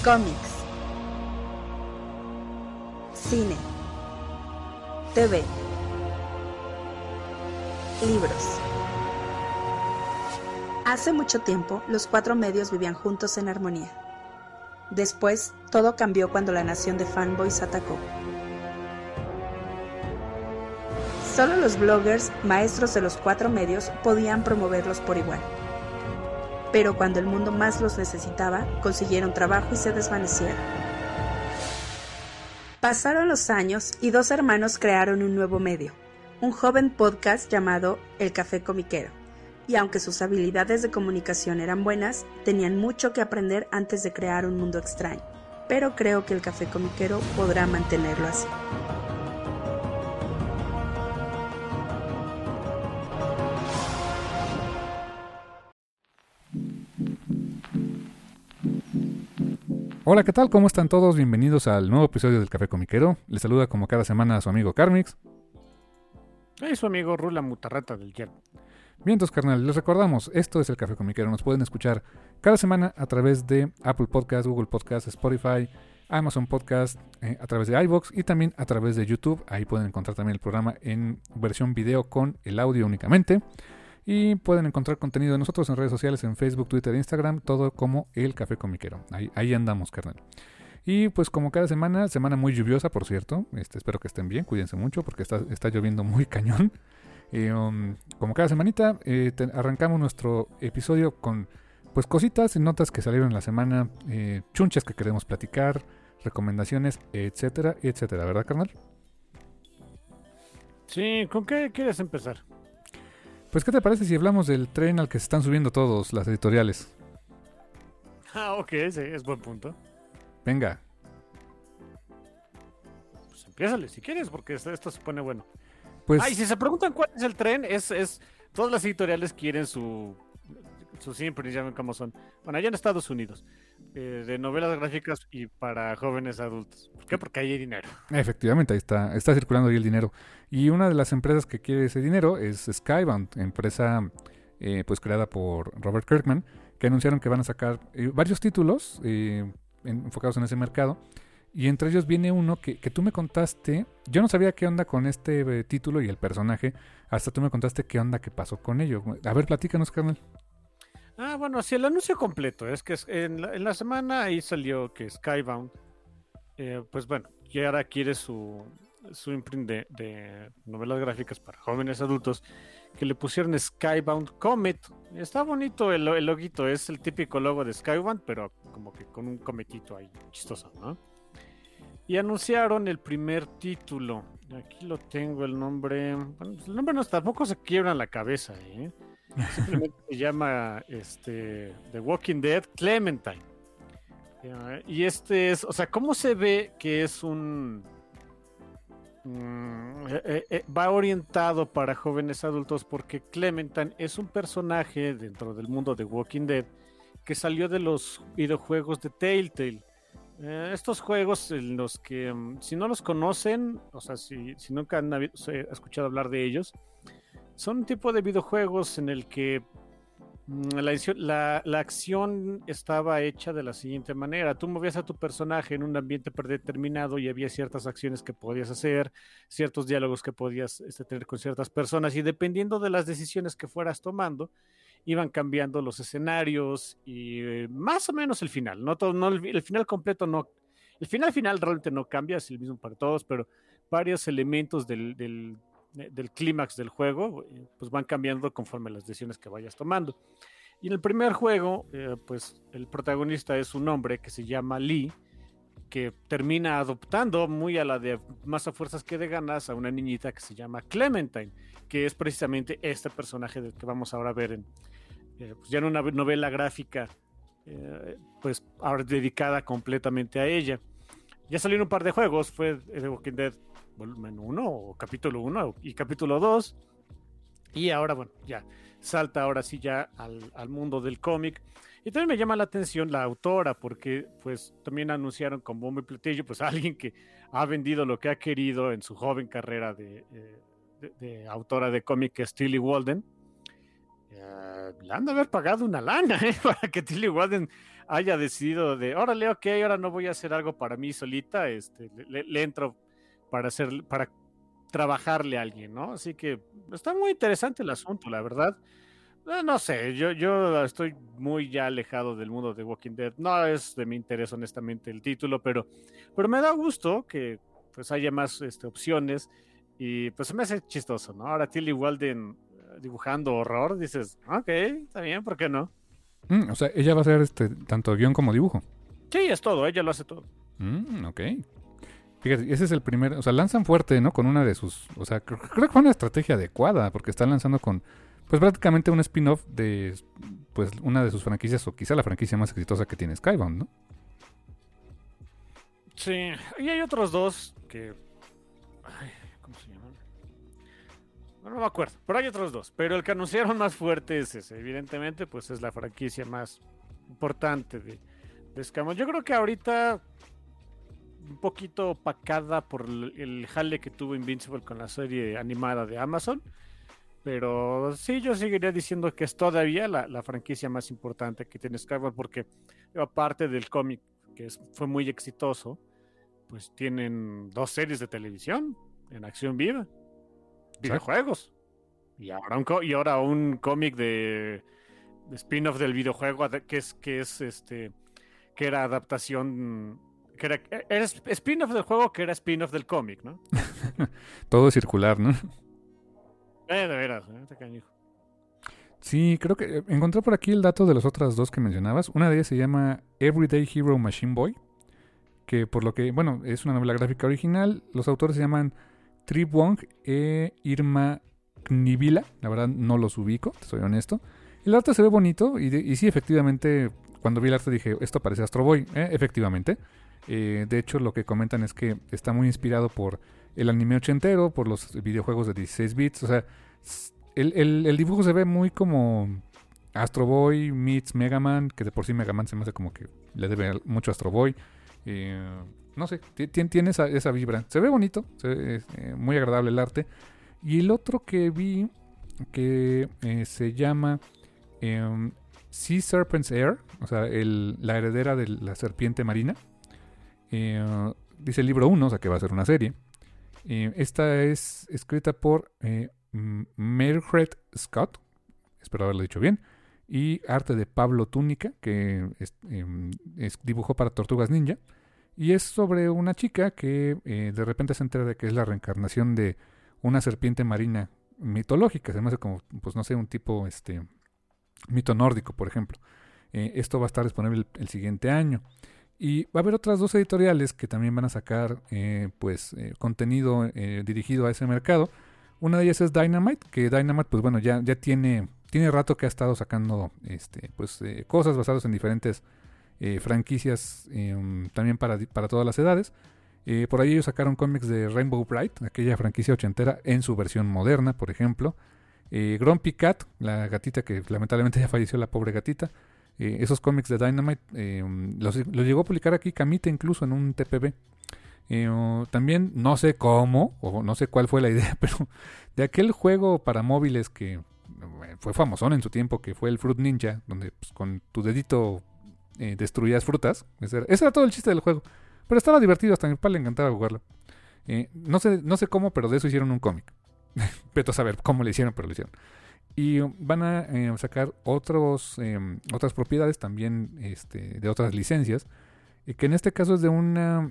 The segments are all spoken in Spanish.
Cómics, cine, TV, libros. Hace mucho tiempo, los cuatro medios vivían juntos en armonía. Después, todo cambió cuando la nación de fanboys atacó. Solo los bloggers, maestros de los cuatro medios, podían promoverlos por igual. Pero cuando el mundo más los necesitaba, consiguieron trabajo y se desvanecieron. Pasaron los años y dos hermanos crearon un nuevo medio, un joven podcast llamado El Café Comiquero. Y aunque sus habilidades de comunicación eran buenas, tenían mucho que aprender antes de crear un mundo extraño. Pero creo que El Café Comiquero podrá mantenerlo así. Hola, ¿qué tal? ¿Cómo están todos? Bienvenidos al nuevo episodio del Café Comiquero. Les saluda como cada semana a su amigo Carmix. Y su amigo Rula Mutarrata del Yermo. Mientras, carnal, les recordamos, esto es el Café Comiquero. Nos pueden escuchar cada semana a través de Apple Podcast, Google Podcast, Spotify, Amazon Podcast, a través de iVoox y también a través de YouTube. Ahí pueden encontrar también el programa en versión video con el audio únicamente. Y pueden encontrar contenido de nosotros en redes sociales, en Facebook, Twitter e Instagram, todo como el Café Comiquero. Ahí andamos, carnal. Y pues como cada semana muy lluviosa, por cierto. Espero que estén bien, cuídense mucho porque está lloviendo muy cañón. Como cada semanita, arrancamos nuestro episodio con pues cositas y notas que salieron en la semana, chunches que queremos platicar, recomendaciones, etcétera, etcétera. ¿Verdad, carnal? Sí, ¿con qué quieres empezar? Pues, ¿qué te parece si hablamos del tren al que se están subiendo todos las editoriales? Ok, sí, es buen punto. Venga. Pues empiézale si quieres, porque esto se pone bueno. Pues, y si se preguntan cuál es el tren, es todas las editoriales quieren su siempre, ya ven cómo son. Bueno, allá en Estados Unidos, de novelas gráficas y para jóvenes adultos. ¿Por qué? Porque ahí hay dinero. Efectivamente, ahí está circulando ahí el dinero. Y una de las empresas que quiere ese dinero es Skybound, empresa pues creada por Robert Kirkman, que anunciaron que van a sacar varios títulos enfocados en ese mercado. Y entre ellos viene uno que tú me contaste. Yo no sabía qué onda con este título y el personaje, hasta tú me contaste qué onda, qué pasó con ello. A ver, platícanos, carnal. Bueno, sí, el anuncio completo es que en la semana ahí salió que Skybound, pues bueno, ya ahora quiere su imprint de novelas gráficas para jóvenes adultos, que le pusieron Skybound Comet. Está bonito el loguito, es el típico logo de Skybound, pero como que con un cometito ahí, chistoso, ¿no? Y anunciaron el primer título. Aquí lo tengo, el nombre. Bueno, el nombre tampoco se quiebra en la cabeza, ¿eh? Simplemente se llama The Walking Dead Clementine. Y es, o sea, ¿cómo se ve que es un va orientado para jóvenes adultos? Porque Clementine es un personaje dentro del mundo de Walking Dead que salió de los videojuegos de Telltale. Estos juegos en los que si no los conocen, o sea, si nunca han escuchado hablar de ellos, son un tipo de videojuegos en el que la acción estaba hecha de la siguiente manera. Tú movías a tu personaje en un ambiente predeterminado y había ciertas acciones que podías hacer, ciertos diálogos que podías tener con ciertas personas, y dependiendo de las decisiones que fueras tomando, iban cambiando los escenarios y más o menos el final. El final completo no. El final realmente no cambia, es el mismo para todos, pero varios elementos del clímax del juego pues van cambiando conforme las decisiones que vayas tomando. Y en el primer juego, pues el protagonista es un hombre que se llama Lee, que termina adoptando muy a la de más a fuerzas que de ganas a una niñita que se llama Clementine, que es precisamente este personaje del que vamos ahora a ver pues ya en una novela gráfica, pues ahora dedicada completamente a ella. Ya salieron un par de juegos, fue The Walking Dead volumen 1 o capítulo 1 y capítulo 2, y ahora bueno, ya salta ahora sí ya al mundo del cómic. Y también me llama la atención la autora, porque pues también anunciaron con bombo y platillo pues a alguien que ha vendido lo que ha querido en su joven carrera de autora de cómic, que es Tillie Walden. Le han de haber pagado una lana para que Tillie Walden haya decidido de, órale, ok, ahora no voy a hacer algo para mí solita, le entro para trabajarle a alguien, ¿no? Así que está muy interesante el asunto, la verdad. No sé, yo estoy muy ya alejado del mundo de Walking Dead. No es de mi interés, honestamente, el título, pero me da gusto que pues haya más opciones y pues se me hace chistoso, ¿no? Ahora Tilly Walden dibujando horror, dices, ok, está bien, ¿por qué no? O sea, ella va a hacer tanto guión como dibujo. Sí, es todo, ella lo hace todo. Ok. Fíjate, ese es el primer, o sea, lanzan fuerte, ¿no? Con una de sus, o sea, creo que fue una estrategia adecuada, porque están lanzando con, pues prácticamente un spin-off de, pues, una de sus franquicias, o quizá la franquicia más exitosa que tiene Skybound, ¿no? Sí, y hay otros dos que, ay, ¿cómo se llaman? No me acuerdo, pero hay otros dos. Pero el que anunciaron más fuerte es ese. Evidentemente, pues es la franquicia más importante de Skybound. Yo creo que ahorita un poquito opacada por el jale que tuvo Invincible con la serie animada de Amazon. Pero sí, yo seguiría diciendo que es todavía la franquicia más importante que tiene Skybound, porque aparte del cómic, que fue muy exitoso, pues tienen 2 series de televisión en acción viva, videojuegos, y ahora un cómic de spin-off del videojuego que era adaptación, era spin-off del juego que era spin-off del cómic, ¿no? Todo es circular, ¿no? De veras, te canijo. Sí, creo que encontré por aquí el dato de las otras dos que mencionabas. Una de ellas se llama Everyday Hero Machine Boy, que por lo que, bueno, es una novela gráfica original. Los autores se llaman Trip Wong e Irma Knibila. La verdad no los ubico, te soy honesto. El arte se ve bonito y sí, efectivamente, cuando vi el arte dije, esto parece Astro Boy. Efectivamente. De hecho, lo que comentan es que está muy inspirado por el anime ochentero, por los videojuegos de 16 bits. O sea, el dibujo se ve muy como Astro Boy meets Mega Man, que de por sí Mega Man se me hace como que le debe mucho a Astro Boy. No sé, tiene esa vibra. Se ve bonito, muy agradable el arte. Y el otro que vi, que se llama Sea Serpent's Heir, o sea, la heredera de la serpiente marina. Dice el libro 1, o sea que va a ser una serie. Esta es escrita por Mildred Scott, espero haberlo dicho bien, y arte de Pablo Túnica, que dibujó para Tortugas Ninja. Y es sobre una chica que de repente se entera de que es la reencarnación de una serpiente marina mitológica. Se me hace como, pues no sé, un tipo mito nórdico, por ejemplo. Esto va a estar disponible el siguiente año. Y va a haber otras 2 editoriales que también van a sacar contenido dirigido a ese mercado. Una de ellas es Dynamite, que Dynamite, pues bueno, ya tiene rato que ha estado sacando cosas basadas en diferentes franquicias, también para todas las edades. Por ahí ellos sacaron cómics de Rainbow Bright, aquella franquicia ochentera, en su versión moderna, por ejemplo. Grumpy Cat, la gatita que lamentablemente ya falleció, la pobre gatita. Esos cómics de Dynamite los llegó a publicar aquí Camita, incluso en un TPB. También no sé cómo, o no sé cuál fue la idea, pero de aquel juego para móviles que fue famosón en su tiempo, que fue el Fruit Ninja, donde pues, con tu dedito destruías frutas. Ese era todo el chiste del juego. Pero estaba divertido, hasta a mi papá le encantaba jugarlo. No sé cómo, pero de eso hicieron un cómic. Vete a saber cómo le hicieron, pero lo hicieron. Y van a sacar otras propiedades también de otras licencias, que en este caso es de una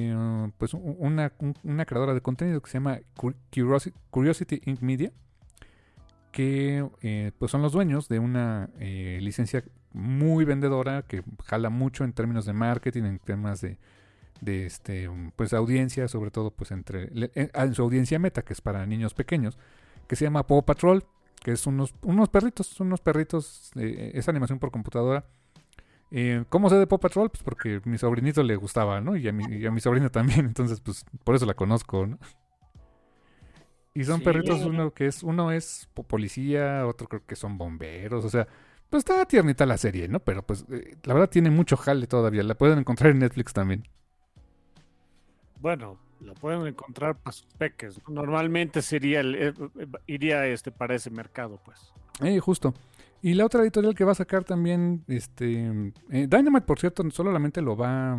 creadora de contenido que se llama Curiosity Inc. Media, que pues son los dueños de una licencia muy vendedora, que jala mucho en términos de marketing, en temas de pues audiencia, sobre todo pues en su audiencia meta, que es para niños pequeños, que se llama Paw Patrol, que es unos perritos, es animación por computadora. ¿Cómo sé de Paw Patrol? Pues porque a mi sobrinito le gustaba, ¿no? Y a mi sobrina también, entonces pues por eso la conozco, ¿no? Y son perritos, uno es policía, otro creo que son bomberos, o sea, pues está tiernita la serie, ¿no? Pero pues la verdad tiene mucho jale todavía, la pueden encontrar en Netflix también. Bueno, la pueden encontrar para sus peques, ¿no? Normalmente iría para ese mercado, pues. Justo. Y la otra editorial que va a sacar también, Dynamite, por cierto, solamente lo va,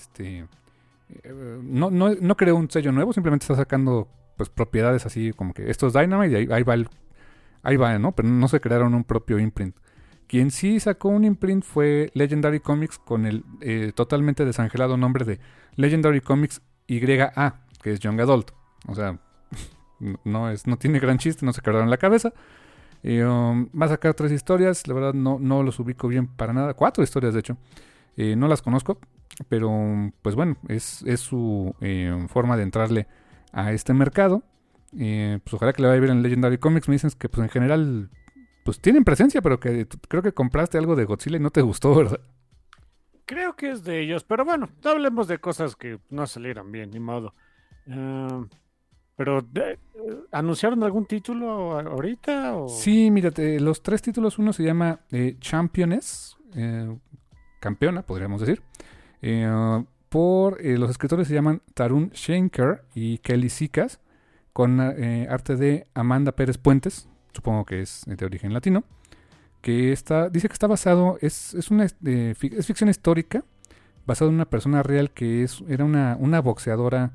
no creó un sello nuevo, simplemente está sacando pues propiedades así como que esto es Dynamite y ahí va, ¿no? Pero no se crearon un propio imprint. Quien sí sacó un imprint fue Legendary Comics con el totalmente desangelado nombre de Legendary Comics YA, que es Young Adult. O sea, no tiene gran chiste, no se quedaron en la cabeza. Va a sacar 3 historias, la verdad no los ubico bien para nada. 4 historias, de hecho. No las conozco, pero pues bueno, es su forma de entrarle a este mercado. Pues ojalá que le vaya bien en Legendary Comics. Me dicen que pues en general pues tienen presencia, pero que creo que compraste algo de Godzilla y no te gustó, ¿verdad? Creo que es de ellos, pero bueno, no hablemos de cosas que no salieron bien, ni modo. Pero, ¿anunciaron algún título ahorita? O... Sí, mírate, los 3 títulos, uno se llama Championess, campeona, podríamos decir. Por los escritores se llaman Tarun Shenker y Kelly Sicas, con arte de Amanda Pérez Puentes, supongo que es de origen latino, que dice que está basado, es ficción histórica, basado en una persona real que era una boxeadora,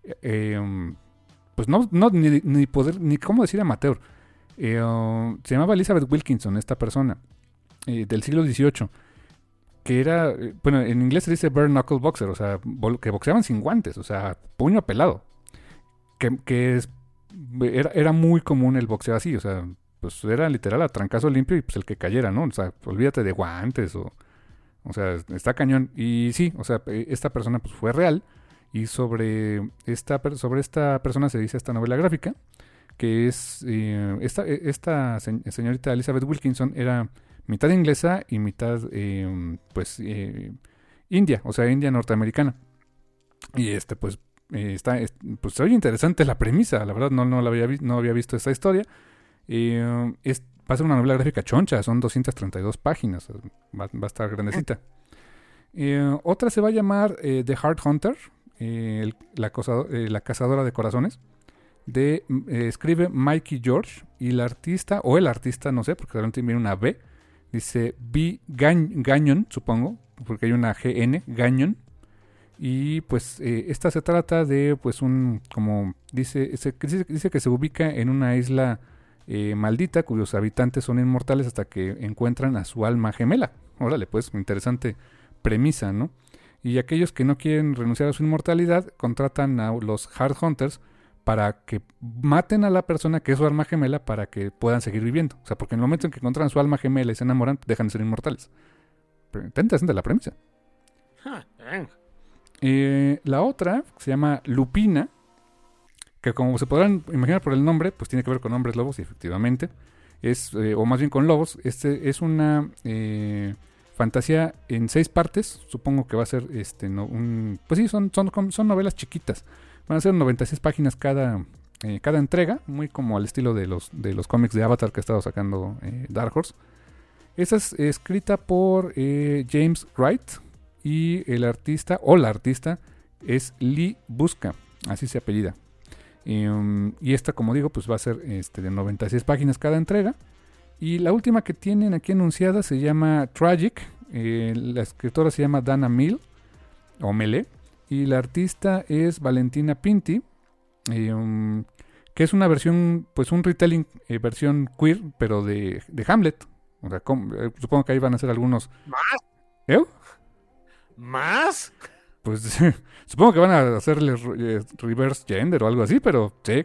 pues ni cómo decir amateur. Se llamaba Elizabeth Wilkinson, esta persona, del siglo XVIII, que era, bueno, en inglés se dice bare knuckle boxer, o sea, que boxeaban sin guantes, o sea, puño pelado, era muy común el boxeo así, o sea, pues era literal a trancazo limpio y pues el que cayera, ¿no? O sea, olvídate de guantes o sea, está cañón. Y sí, o sea, esta persona pues fue real y sobre esta persona se dice esta novela gráfica, que es esta señorita Elizabeth Wilkinson era mitad inglesa y mitad india, o sea, india norteamericana. Y pues pues se oye interesante la premisa, la verdad no había visto esta historia. Va a ser una novela gráfica choncha, son 232 páginas, va a estar grandecita. Otra se va a llamar The Heart Hunter, la cazadora de corazones. Escribe Mikey George y el artista, no sé, porque realmente viene una B, dice B. Gagnon, supongo, porque hay una GN, Gagnon. Y pues esta se trata de pues como dice que se ubica en una isla maldita cuyos habitantes son inmortales hasta que encuentran a su alma gemela. Órale, pues interesante premisa, ¿no? Y aquellos que no quieren renunciar a su inmortalidad contratan a los Heart Hunters para que maten a la persona que es su alma gemela para que puedan seguir viviendo. O sea, porque en el momento en que encuentran su alma gemela y se enamoran, dejan de ser inmortales. Pero está interesante la premisa. La otra se llama Lupina, que como se podrán imaginar por el nombre, pues tiene que ver con hombres lobos, y efectivamente o más bien con lobos. Es una fantasía en 6 partes. Supongo que va a ser pues sí, son novelas chiquitas. Van a ser 96 páginas cada entrega, muy como al estilo de los cómics de Avatar que ha estado sacando Dark Horse. Esta es escrita por James Wright y la artista es Lee Busca, así se apellida. Y esta, como digo, pues va a ser de 96 páginas cada entrega. Y la última que tienen aquí anunciada se llama Tragic. La escritora se llama Dana Mele. Y la artista es Valentina Pinti. Que es una versión, pues un retelling, versión queer, pero de Hamlet. O sea, supongo que ahí van a ser algunos. ¿Más? ¿Más? Pues supongo que van a hacerle reverse gender o algo así, pero sí.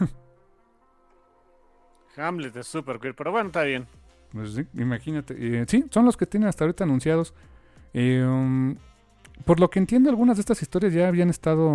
Hamlet es super queer, pero bueno, está bien. Pues sí, imagínate. Sí, son los que tienen hasta ahorita anunciados. Por lo que entiendo, algunas de estas historias ya habían estado,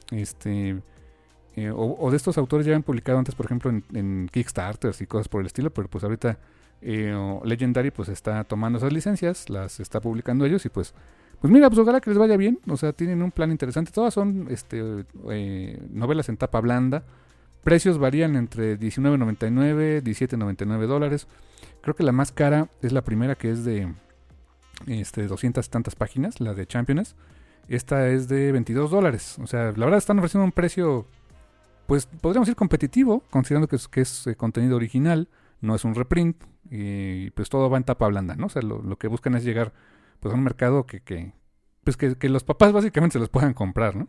o de estos autores ya habían publicado antes, por ejemplo, en Kickstarters y cosas por el estilo, pero pues ahorita Legendary pues está tomando esas licencias, las está publicando ellos y pues mira, pues ojalá que les vaya bien. O sea, tienen un plan interesante. Todas son novelas en tapa blanda. Precios varían entre $19.99, $17.99. Creo que la más cara es la primera, que es de 200 y tantas páginas, la de Championess. Esta es de $22. O sea, la verdad están ofreciendo un precio, pues podríamos decir competitivo, considerando que es contenido original. no es un reprint, y pues todo va en tapa blanda, ¿no? O sea, lo que buscan es llegar pues a un mercado que los papás básicamente se los puedan comprar, ¿no?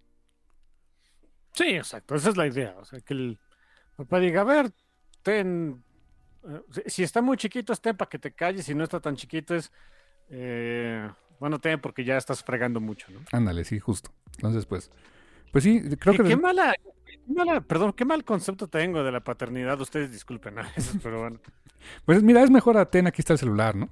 Sí, exacto, esa es la idea. O sea, que el papá diga, a ver, ten, si está muy chiquito, ten para que te calles, si no está tan chiquito es, bueno, ten porque ya estás fregando mucho, ¿no? Ándale, sí, justo. Entonces, pues sí, creo que... Perdón, qué mal concepto tengo de la paternidad, ustedes disculpen, ¿no? Pero bueno. Pues mira, es mejor aquí está el celular, ¿no?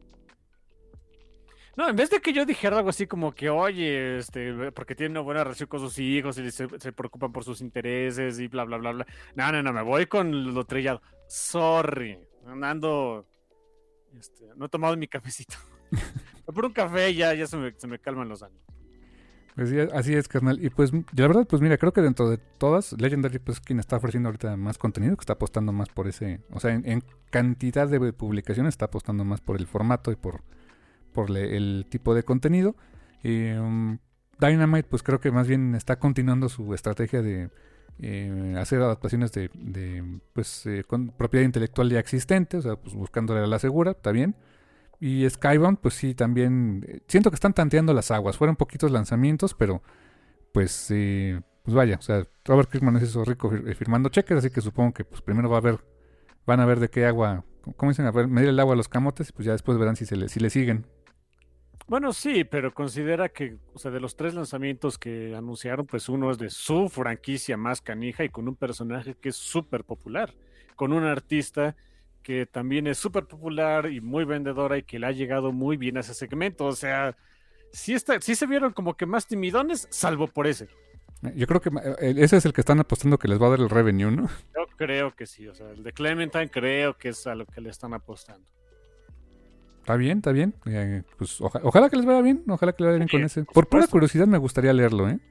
No, en vez de que yo dijera algo así como que, oye, porque tiene una buena relación con sus hijos y se preocupan por sus intereses y bla, bla, bla, bla. No, me voy con lo trillado. Sorry, no he tomado mi cafecito. Por un café ya se me calman los ánimos. Pues sí, así es, carnal. Y pues, la verdad, pues mira, creo que dentro de todas, Legendary pues quien está ofreciendo ahorita más contenido, que está apostando más por ese, o sea, en cantidad de publicaciones está apostando más por el formato y por el tipo de contenido. Dynamite pues creo que más bien está continuando su estrategia de hacer adaptaciones con propiedad intelectual ya existente, o sea, pues buscándole a la segura, está bien. Y Skybound, pues sí, también siento que están tanteando las aguas. Fueron poquitos lanzamientos, pero pues vaya, o sea, Robert Kirkman es eso rico firmando cheques, así que supongo que pues primero van a ver de qué agua, ¿cómo dicen? A ver, medir el agua a los camotes y pues ya después verán si le siguen. Bueno, sí, pero considera que, o sea, de los 3 lanzamientos que anunciaron, pues uno es de su franquicia más canija y con un personaje que es súper popular, con un artista que también es súper popular y muy vendedora y que le ha llegado muy bien a ese segmento. O sea, sí se vieron como que más timidones, salvo por ese. Yo creo que ese es el que están apostando que les va a dar el revenue, ¿no? Yo creo que sí, o sea, el de Clementine creo que es a lo que le están apostando. Está bien. Pues ojalá que les vaya bien, ojalá que les vaya bien con ese. Por pura curiosidad me gustaría leerlo, ¿eh?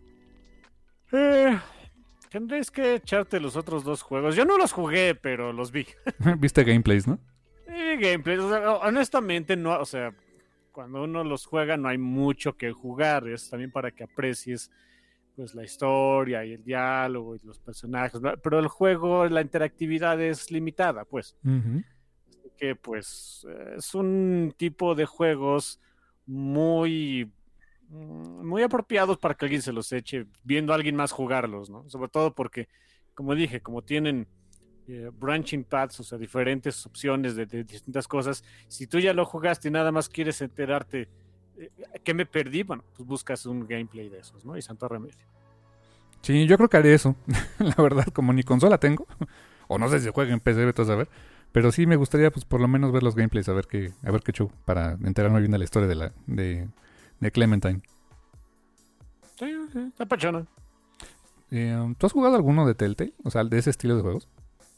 Tendréis que echarte los otros 2 juegos. Yo no los jugué, pero los vi. Viste gameplays, ¿no? Gameplays, o sea, honestamente no, o sea, cuando uno los juega no hay mucho que jugar, es también para que aprecies pues la historia y el diálogo y los personajes, ¿no? Pero el juego, la interactividad es limitada, pues. Uh-huh. Así que pues es un tipo de juegos muy apropiados para que alguien se los eche viendo a alguien más jugarlos, ¿no? Sobre todo porque, como dije, como tienen branching paths, o sea, diferentes opciones de distintas cosas, si tú ya lo jugaste y nada más quieres enterarte ¿qué me perdí? Bueno, pues buscas un gameplay de esos, ¿no? Y santo remedio. Sí, yo creo que haré eso. La verdad, como ni consola tengo, o no sé si juega en PC, vete a saber, pero sí me gustaría pues por lo menos ver los gameplays, a ver qué show, para enterarme bien de la historia de Clementine. Sí, está pachona. ¿Tú has jugado alguno de Telltale? O sea, de ese estilo de juegos.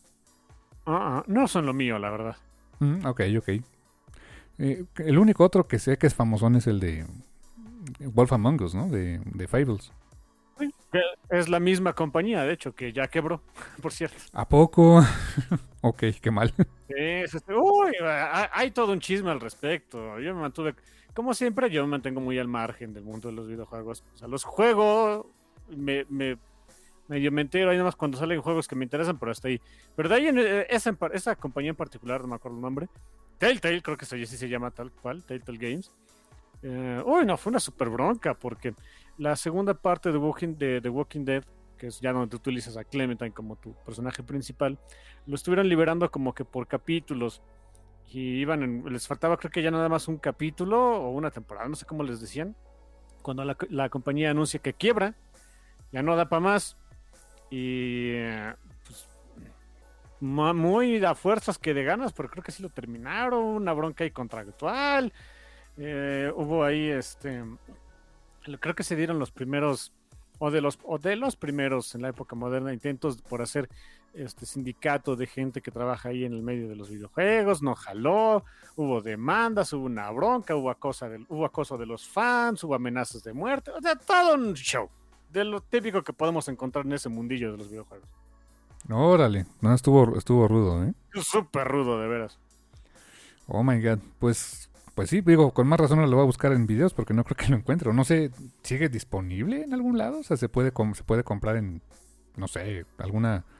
No son lo mío, la verdad. Ok. El único otro que sé que es famosón es el de Wolf Among Us, ¿no? De Fables. Sí, es la misma compañía, de hecho, que ya quebró, por cierto. ¿A poco? Ok, qué mal. Uy, hay todo un chisme al respecto. Yo me mantuve, como siempre, yo me mantengo muy al margen del mundo de los videojuegos. O sea, los juego, medio me entero ahí nomás cuando salen juegos que me interesan, pero hasta ahí. Pero de ahí, esa compañía en particular, no me acuerdo el nombre, Telltale, creo que sí se llama tal cual, Telltale Games. No, fue una super bronca, porque la segunda parte de The Walking Dead, que es ya donde tú utilizas a Clementine como tu personaje principal, lo estuvieron liberando como que por capítulos, y les faltaba creo que ya nada más un capítulo o una temporada, no sé cómo les decían, cuando la compañía anuncia que quiebra, ya no da para más, y pues muy a fuerzas que de ganas, pero creo que sí lo terminaron, una bronca ahí contractual. Hubo ahí creo que se dieron los primeros o de los primeros en la época moderna intentos por hacer sindicato de gente que trabaja ahí en el medio de los videojuegos, no jaló, hubo demandas, hubo una bronca, hubo acoso de los fans, hubo amenazas de muerte, o sea, todo un show de lo típico que podemos encontrar en ese mundillo de los videojuegos. Órale, no, estuvo rudo, ¿eh? Súper rudo, de veras. Oh my god, pues sí, digo, con más razón lo voy a buscar en videos porque no creo que lo encuentre. No sé, ¿sigue disponible en algún lado? O sea, se puede comprar en, no sé, alguna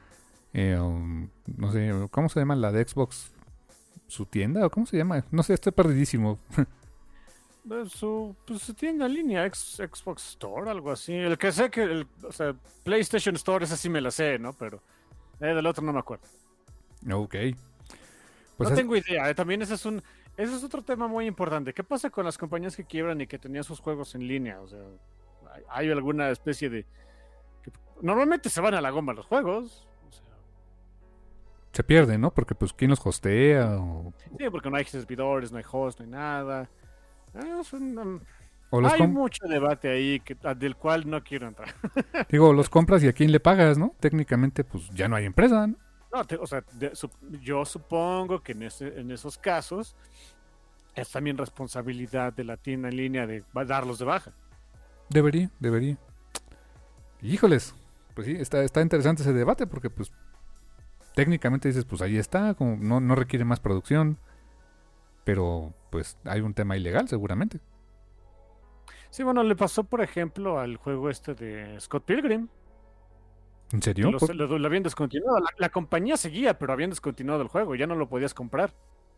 No sé, ¿cómo se llama la de Xbox? ¿Su tienda? ¿O cómo se llama? No sé, estoy perdidísimo. Su tienda en línea, Xbox Store, algo así. El que sé que, o sea, PlayStation Store, esa sí me la sé, ¿no? Pero del otro no me acuerdo. Ok. Pues no tengo idea. También ese es otro tema muy importante. ¿Qué pasa con las compañías que quiebran y que tenían sus juegos en línea? O sea, hay alguna especie de... Normalmente se van a la goma los juegos. O sea, se pierde, ¿no? Porque pues quién los hostea o... Sí, porque no hay servidores, no hay host, no hay nada. O los hay mucho debate ahí del cual no quiero entrar. Digo, los compras y a quién le pagas, ¿no? Técnicamente, pues ya no hay empresa, ¿no? No, o sea, yo supongo que en esos casos es también responsabilidad de la tienda en línea de darlos de baja. Debería. Híjoles, pues sí, está interesante ese debate porque pues técnicamente dices, pues ahí está, como no requiere más producción, pero pues hay un tema ilegal seguramente. Sí, bueno, le pasó por ejemplo al juego este de Scott Pilgrim. ¿En serio? Lo habían descontinuado. La compañía seguía, pero habían descontinuado el juego. Ya no lo podías comprar.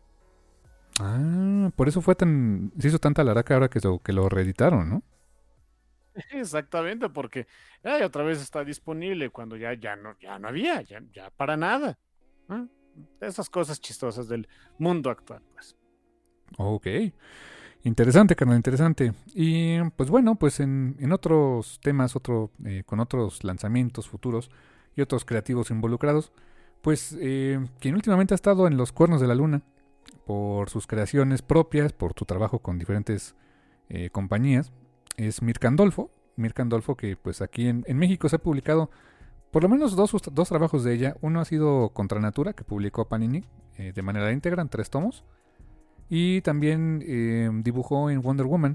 Ah, por eso se hizo tanta laraca ahora que lo reeditaron, ¿no? Exactamente, porque otra vez está disponible cuando ya no había, ya para nada. ¿Eh? Esas cosas chistosas del mundo actual, pues. Ok. Interesante, carnal, interesante. Y pues bueno, pues en otros temas, con otros lanzamientos futuros y otros creativos involucrados, pues quien últimamente ha estado en los cuernos de la luna por sus creaciones propias, por su trabajo con diferentes compañías, es Mirka Andolfo. Mirka Andolfo, que pues aquí en México se ha publicado por lo menos dos trabajos de ella. Uno ha sido Contra Natura, que publicó Panini de manera íntegra en 3 tomos. Y también dibujó en Wonder Woman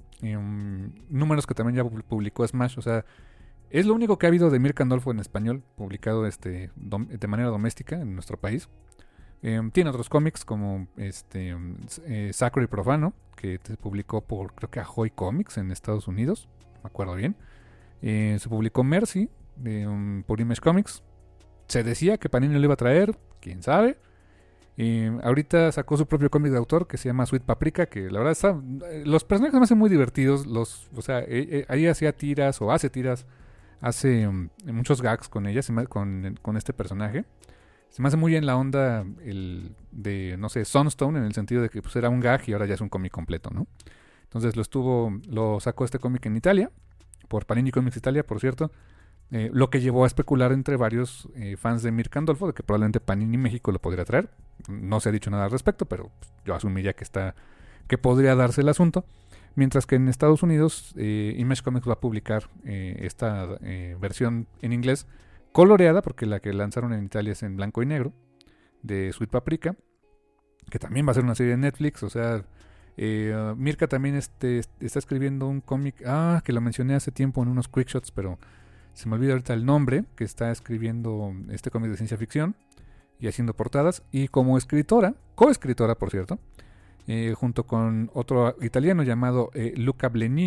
números que también ya publicó Smash. O sea, es lo único que ha habido de Mirka Andolfo en español, publicado de manera doméstica en nuestro país. Tiene otros cómics como Sacro y Profano, que se publicó por, creo que Ahoy Comics en Estados Unidos, me acuerdo bien. Se publicó Mercy por Image Comics. Se decía que Panini lo iba a traer, quién sabe. Ahorita sacó su propio cómic de autor que se llama Sweet Paprika, que la verdad los personajes me hacen muy divertidos. Ahí hacía tiras o hace tiras, hace muchos gags con ella, con este personaje. Se me hace muy en la onda de, no sé, Sunstone, en el sentido de que pues, era un gag y ahora ya es un cómic completo, ¿no? Entonces lo sacó este cómic en Italia, por Panini Comics Italia, por cierto. Lo que llevó a especular entre varios fans de Mirka Andolfo de que probablemente Panini México lo podría traer. No se ha dicho nada al respecto, pero pues, yo asumiría que podría darse el asunto. Mientras que en Estados Unidos Image Comics va a publicar esta versión en inglés coloreada, porque la que lanzaron en Italia es en blanco y negro, de Sweet Paprika, que también va a ser una serie de Netflix. O sea, Mirka también está escribiendo un cómic, que lo mencioné hace tiempo en unos quickshots, pero se me olvida ahorita el nombre, que está escribiendo este cómic de ciencia ficción y haciendo portadas. Y como coescritora, por cierto, junto con otro italiano llamado Luca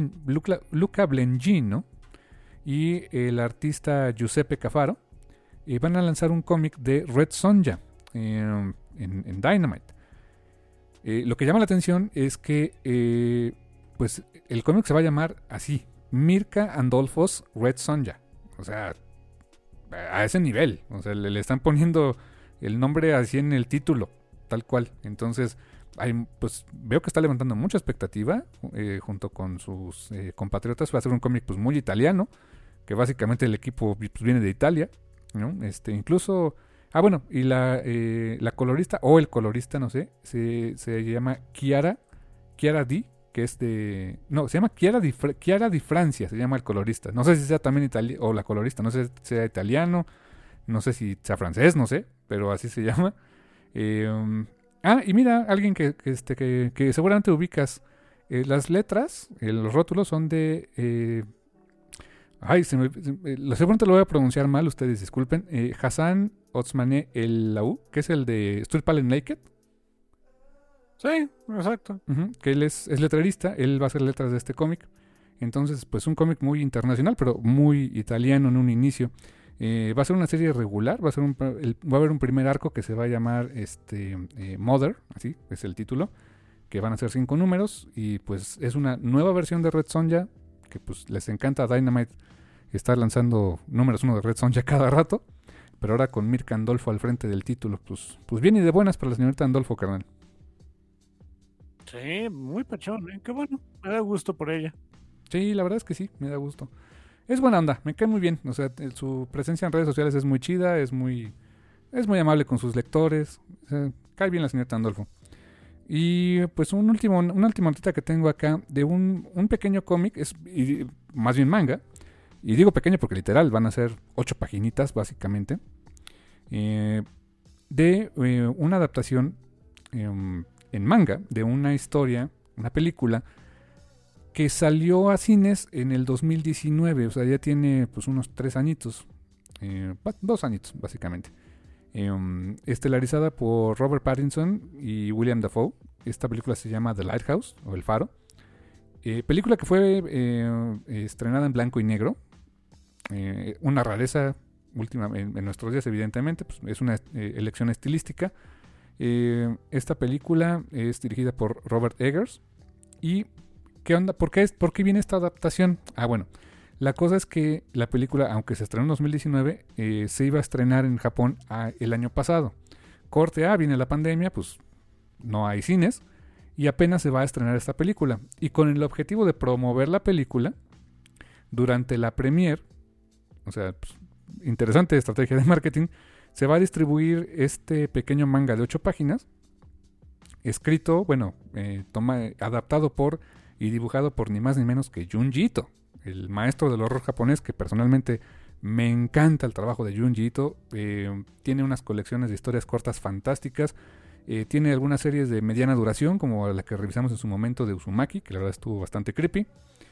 Blengino y el artista Giuseppe Cafaro, van a lanzar un cómic de Red Sonja en Dynamite. Lo que llama la atención es que pues el cómic se va a llamar así, Mirka Andolfo's Red Sonja. O sea, a ese nivel. O sea, le están poniendo el nombre así en el título, tal cual. Entonces, pues veo que está levantando mucha expectativa junto con sus compatriotas. Va a ser un cómic pues muy italiano, que básicamente el equipo pues, viene de Italia, ¿no? Incluso... bueno, y la colorista, o el colorista, no sé, se llama Chiara D, que es de... No, se llama Chiara Di Francia, se llama el colorista. No sé si sea también italiano, o la colorista, no sé si sea italiano, no sé si sea francés, no sé, pero así se llama. Y mira, alguien que seguramente ubicas. Las letras, los rótulos son de... seguramente lo voy a pronunciar mal, ustedes disculpen. Hassan Otsmane El Laou, que es el de Street Palen Naked. Sí, exacto. Que él es letrerista, él va a hacer letras de este cómic. Entonces, pues un cómic muy internacional, pero muy italiano en un inicio. Va a ser una serie regular, va a haber un primer arco que se va a llamar Mother, así es el título, que van a ser 5 números, y pues es una nueva versión de Red Sonja, que pues les encanta a Dynamite estar lanzando números 1 de Red Sonja cada rato, pero ahora con Mirka Andolfo al frente del título, pues bien y de buenas para la señorita Andolfo, carnal. Sí, muy pachón, ¿eh? Qué bueno, me da gusto por ella. Sí, la verdad es que sí, me da gusto. Es buena onda, me cae muy bien. O sea, su presencia en redes sociales es muy chida, es muy amable con sus lectores. O sea, cae bien la señorita Andolfo. Y pues una última notita que tengo acá de un pequeño cómic, más bien manga. Y digo pequeño porque literal van a ser 8 paginitas básicamente. De una adaptación en manga de una historia, una película que salió a cines en el 2019, o sea, ya tiene pues unos 3 añitos, 2 añitos básicamente. Estelarizada por Robert Pattinson y William Dafoe. Esta película se llama The Lighthouse, o El Faro. Película que fue estrenada en blanco y negro. Una rareza última en nuestros días, evidentemente, pues es una elección estilística. Esta película es dirigida por Robert Eggers. ¿Y qué onda? ¿Por qué viene esta adaptación? Bueno, la cosa es que la película, aunque se estrenó en 2019, se iba a estrenar en Japón el año pasado. Corte A, viene la pandemia, pues no hay cines, y apenas se va a estrenar esta película. Y con el objetivo de promover la película, durante la premiere, o sea, pues, interesante estrategia de marketing, se va a distribuir este pequeño manga de 8 páginas, escrito, adaptado por y dibujado por ni más ni menos que Junji Ito, el maestro del horror japonés, que personalmente me encanta el trabajo de Junji Ito. Tiene unas colecciones de historias cortas fantásticas. Tiene algunas series de mediana duración, como la que revisamos en su momento de Uzumaki, que la verdad estuvo bastante creepy.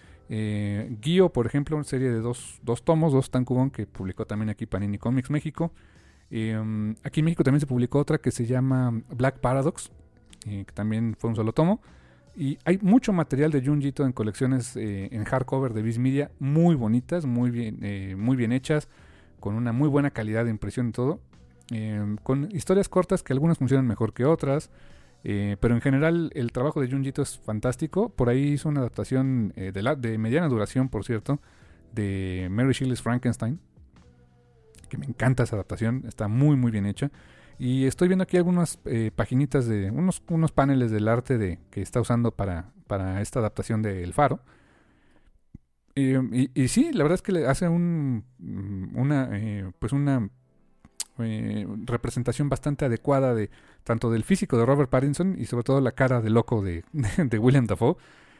Gyo, por ejemplo, una serie de dos tomos, 2 tankobon, que publicó también aquí Panini Comics México. Aquí en México también se publicó otra que se llama Black Paradox, que también fue un solo tomo. Y hay mucho material de Junji Ito en colecciones en hardcover de Viz Media, muy bonitas, muy bien hechas, con una muy buena calidad de impresión y todo. Con historias cortas que algunas funcionan mejor que otras. Pero en general el trabajo de Junji Ito es fantástico. Por ahí hizo una adaptación de mediana duración, por cierto, de Mary Shelley's Frankenstein, que me encanta esa adaptación, está muy muy bien hecha. Y estoy viendo aquí algunas paginitas de unos paneles del arte que está usando para esta adaptación de El Faro. Y sí, la verdad es que le hace una representación bastante adecuada de tanto del físico de Robert Pattinson y sobre todo la cara de loco de William Dafoe.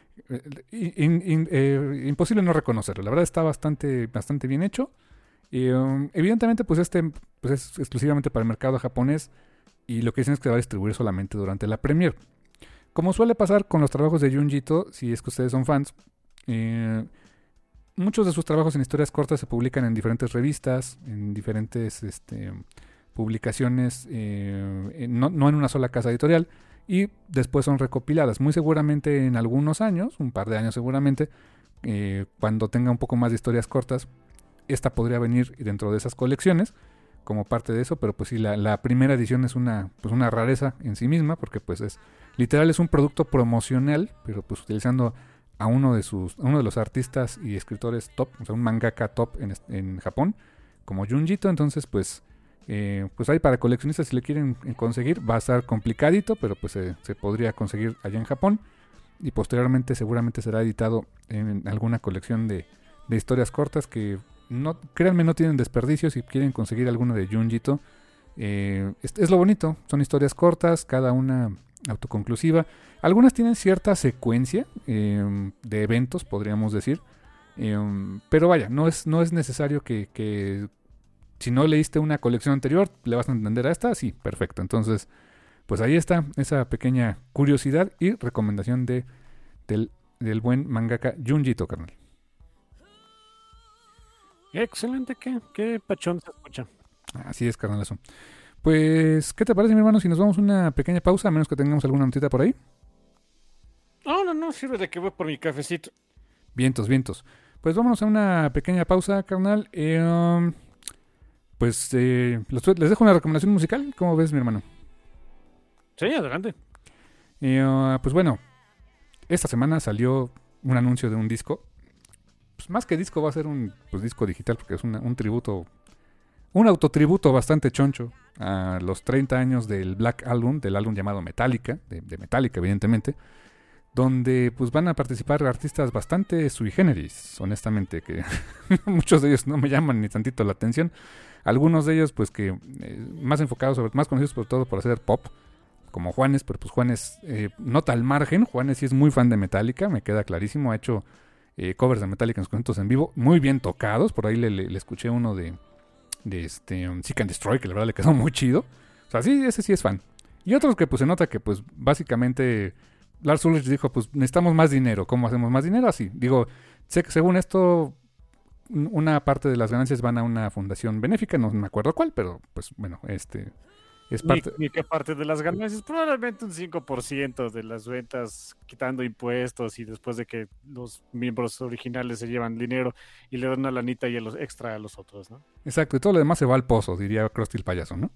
Imposible no reconocerlo, la verdad está bastante bien hecho. Evidentemente pues es exclusivamente para el mercado japonés, y lo que dicen es que se va a distribuir solamente durante la premiere. Como suele pasar con los trabajos de Junji Ito, si es que ustedes son fans, muchos de sus trabajos en historias cortas se publican en diferentes revistas, en diferentes publicaciones, no en una sola casa editorial, y después son recopiladas. Muy seguramente en algunos años, un par de años seguramente, cuando tenga un poco más de historias cortas, esta podría venir dentro de esas colecciones como parte de eso, pero pues sí, la primera edición es una rareza en sí misma, porque pues es un producto promocional, pero pues utilizando a uno de los artistas y escritores top, o sea, un mangaka top en Japón, como Junji Ito. Entonces pues ahí para coleccionistas, si le quieren conseguir, va a estar complicadito, pero pues se podría conseguir allá en Japón, y posteriormente seguramente será editado en alguna colección de historias cortas que créanme, no tienen desperdicio. Si quieren conseguir alguna de Junji Ito, es lo bonito, son historias cortas, cada una autoconclusiva. Algunas tienen cierta secuencia de eventos, podríamos decir, pero vaya, no es necesario que si no leíste una colección anterior le vas a entender a esta. Sí, perfecto. Entonces pues ahí está esa pequeña curiosidad y recomendación del buen mangaka Junji Ito, carnal. Excelente, qué pachón se escucha. Así es, carnalazo. Pues, ¿qué te parece, mi hermano, si nos vamos a una pequeña pausa, a menos que tengamos alguna notita por ahí? No, sirve de que voy por mi cafecito. Vientos. Pues vámonos a una pequeña pausa, carnal. pues les dejo una recomendación musical. ¿Cómo ves, mi hermano? Sí, adelante. Pues bueno, esta semana salió un anuncio de un disco. Pues más que disco va a ser un disco digital porque es un tributo, un autotributo bastante choncho a los 30 años del Black Album, del álbum llamado Metallica, de Metallica evidentemente, donde pues van a participar artistas bastante sui generis, honestamente, que muchos de ellos no me llaman ni tantito la atención. Algunos de ellos pues que más enfocados, más conocidos sobre todo por hacer pop, como Juanes, pero pues Juanes nota al margen. Juanes sí es muy fan de Metallica, me queda clarísimo. Ha hecho covers de Metallica en sus conciertos en vivo, muy bien tocados. Por ahí le escuché uno de Seek and Destroy, que la verdad le quedó muy chido. O sea, sí, ese sí es fan. Y otros que pues se nota que pues básicamente Lars Ulrich dijo, pues necesitamos más dinero. ¿Cómo hacemos más dinero? Así, digo, sé que según esto una parte de las ganancias van a una fundación benéfica, no me acuerdo cuál, pero pues bueno, es parte... Ni qué parte de las ganancias, probablemente un 5% de las ventas, quitando impuestos y después de que los miembros originales se llevan dinero y le dan una lanita y los extra a los otros, ¿no? Exacto, y todo lo demás se va al pozo, diría Krusty el payaso, ¿no?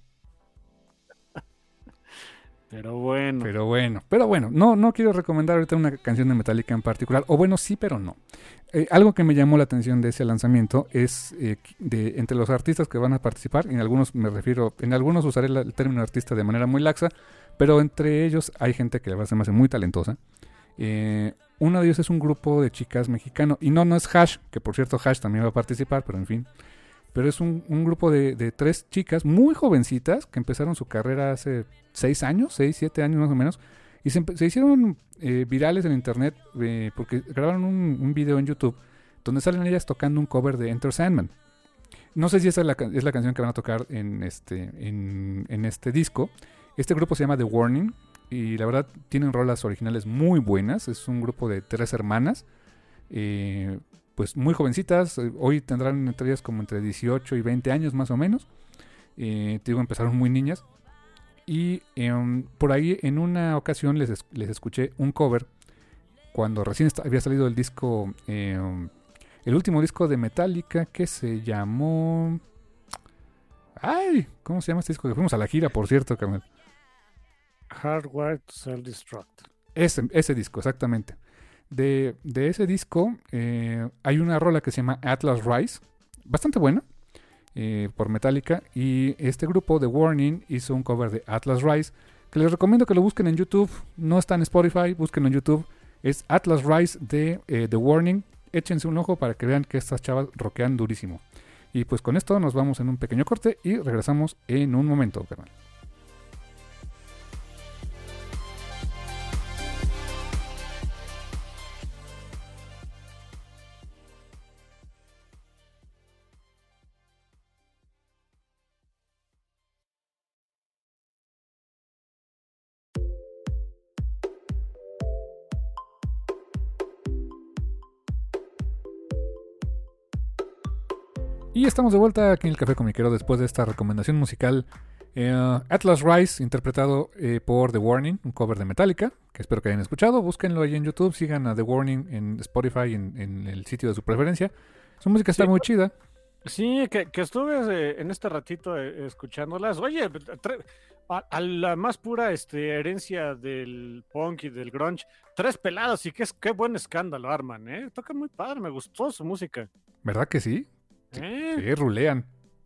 Pero bueno, no quiero recomendar ahorita una canción de Metallica en particular, o bueno, sí, pero no. Algo que me llamó la atención de ese lanzamiento es entre los artistas que van a participar, en algunos usaré el término artista de manera muy laxa, pero entre ellos hay gente que la verdad se me hace muy talentosa. Uno de ellos es un grupo de chicas mexicano, y no es Hash, que por cierto Hash también va a participar, pero en fin. Pero es un grupo de 3 chicas muy jovencitas que empezaron su carrera hace 6 años, 6, 7 años más o menos. Y se hicieron virales en internet porque grabaron un video en YouTube donde salen ellas tocando un cover de Enter Sandman. No sé si esa es la canción que van a tocar en este disco. Este grupo se llama The Warning y la verdad tienen rolas originales muy buenas. Es un grupo de 3 hermanas. Pues muy jovencitas, hoy tendrán entre ellas como entre 18 y 20 años más o menos. Te digo, empezaron muy niñas. Y por ahí en una ocasión les escuché un cover cuando recién había salido el disco, el último disco de Metallica que se llamó... ¡Ay! ¿Cómo se llama este disco? Que fuimos a la gira, por cierto, carnal. Hardwired to Self-Destruct. Ese disco, exactamente. De ese disco hay una rola que se llama Atlas Rise, bastante buena, por Metallica, y este grupo, The Warning, hizo un cover de Atlas Rise, que les recomiendo que lo busquen en YouTube. No está en Spotify, búsquenlo en YouTube. Es Atlas Rise de The Warning. Échense un ojo para que vean que estas chavas rockean durísimo. Y pues con esto nos vamos en un pequeño corte y regresamos en un momento, carnal. Y estamos de vuelta aquí en el Café Comiquero después de esta recomendación musical. Atlas Rise, interpretado por The Warning, un cover de Metallica, que espero que hayan escuchado. Búsquenlo ahí en YouTube, sigan a The Warning en Spotify, en el sitio de su preferencia. Su música está muy chida. Sí, que estuve en este ratito escuchándolas. Oye, a la más pura herencia del punk y del grunge, 3 pelados y qué buen escándalo arman, ¿eh? Toca muy padre, me gustó su música. ¿Verdad que sí? Sí, rulean.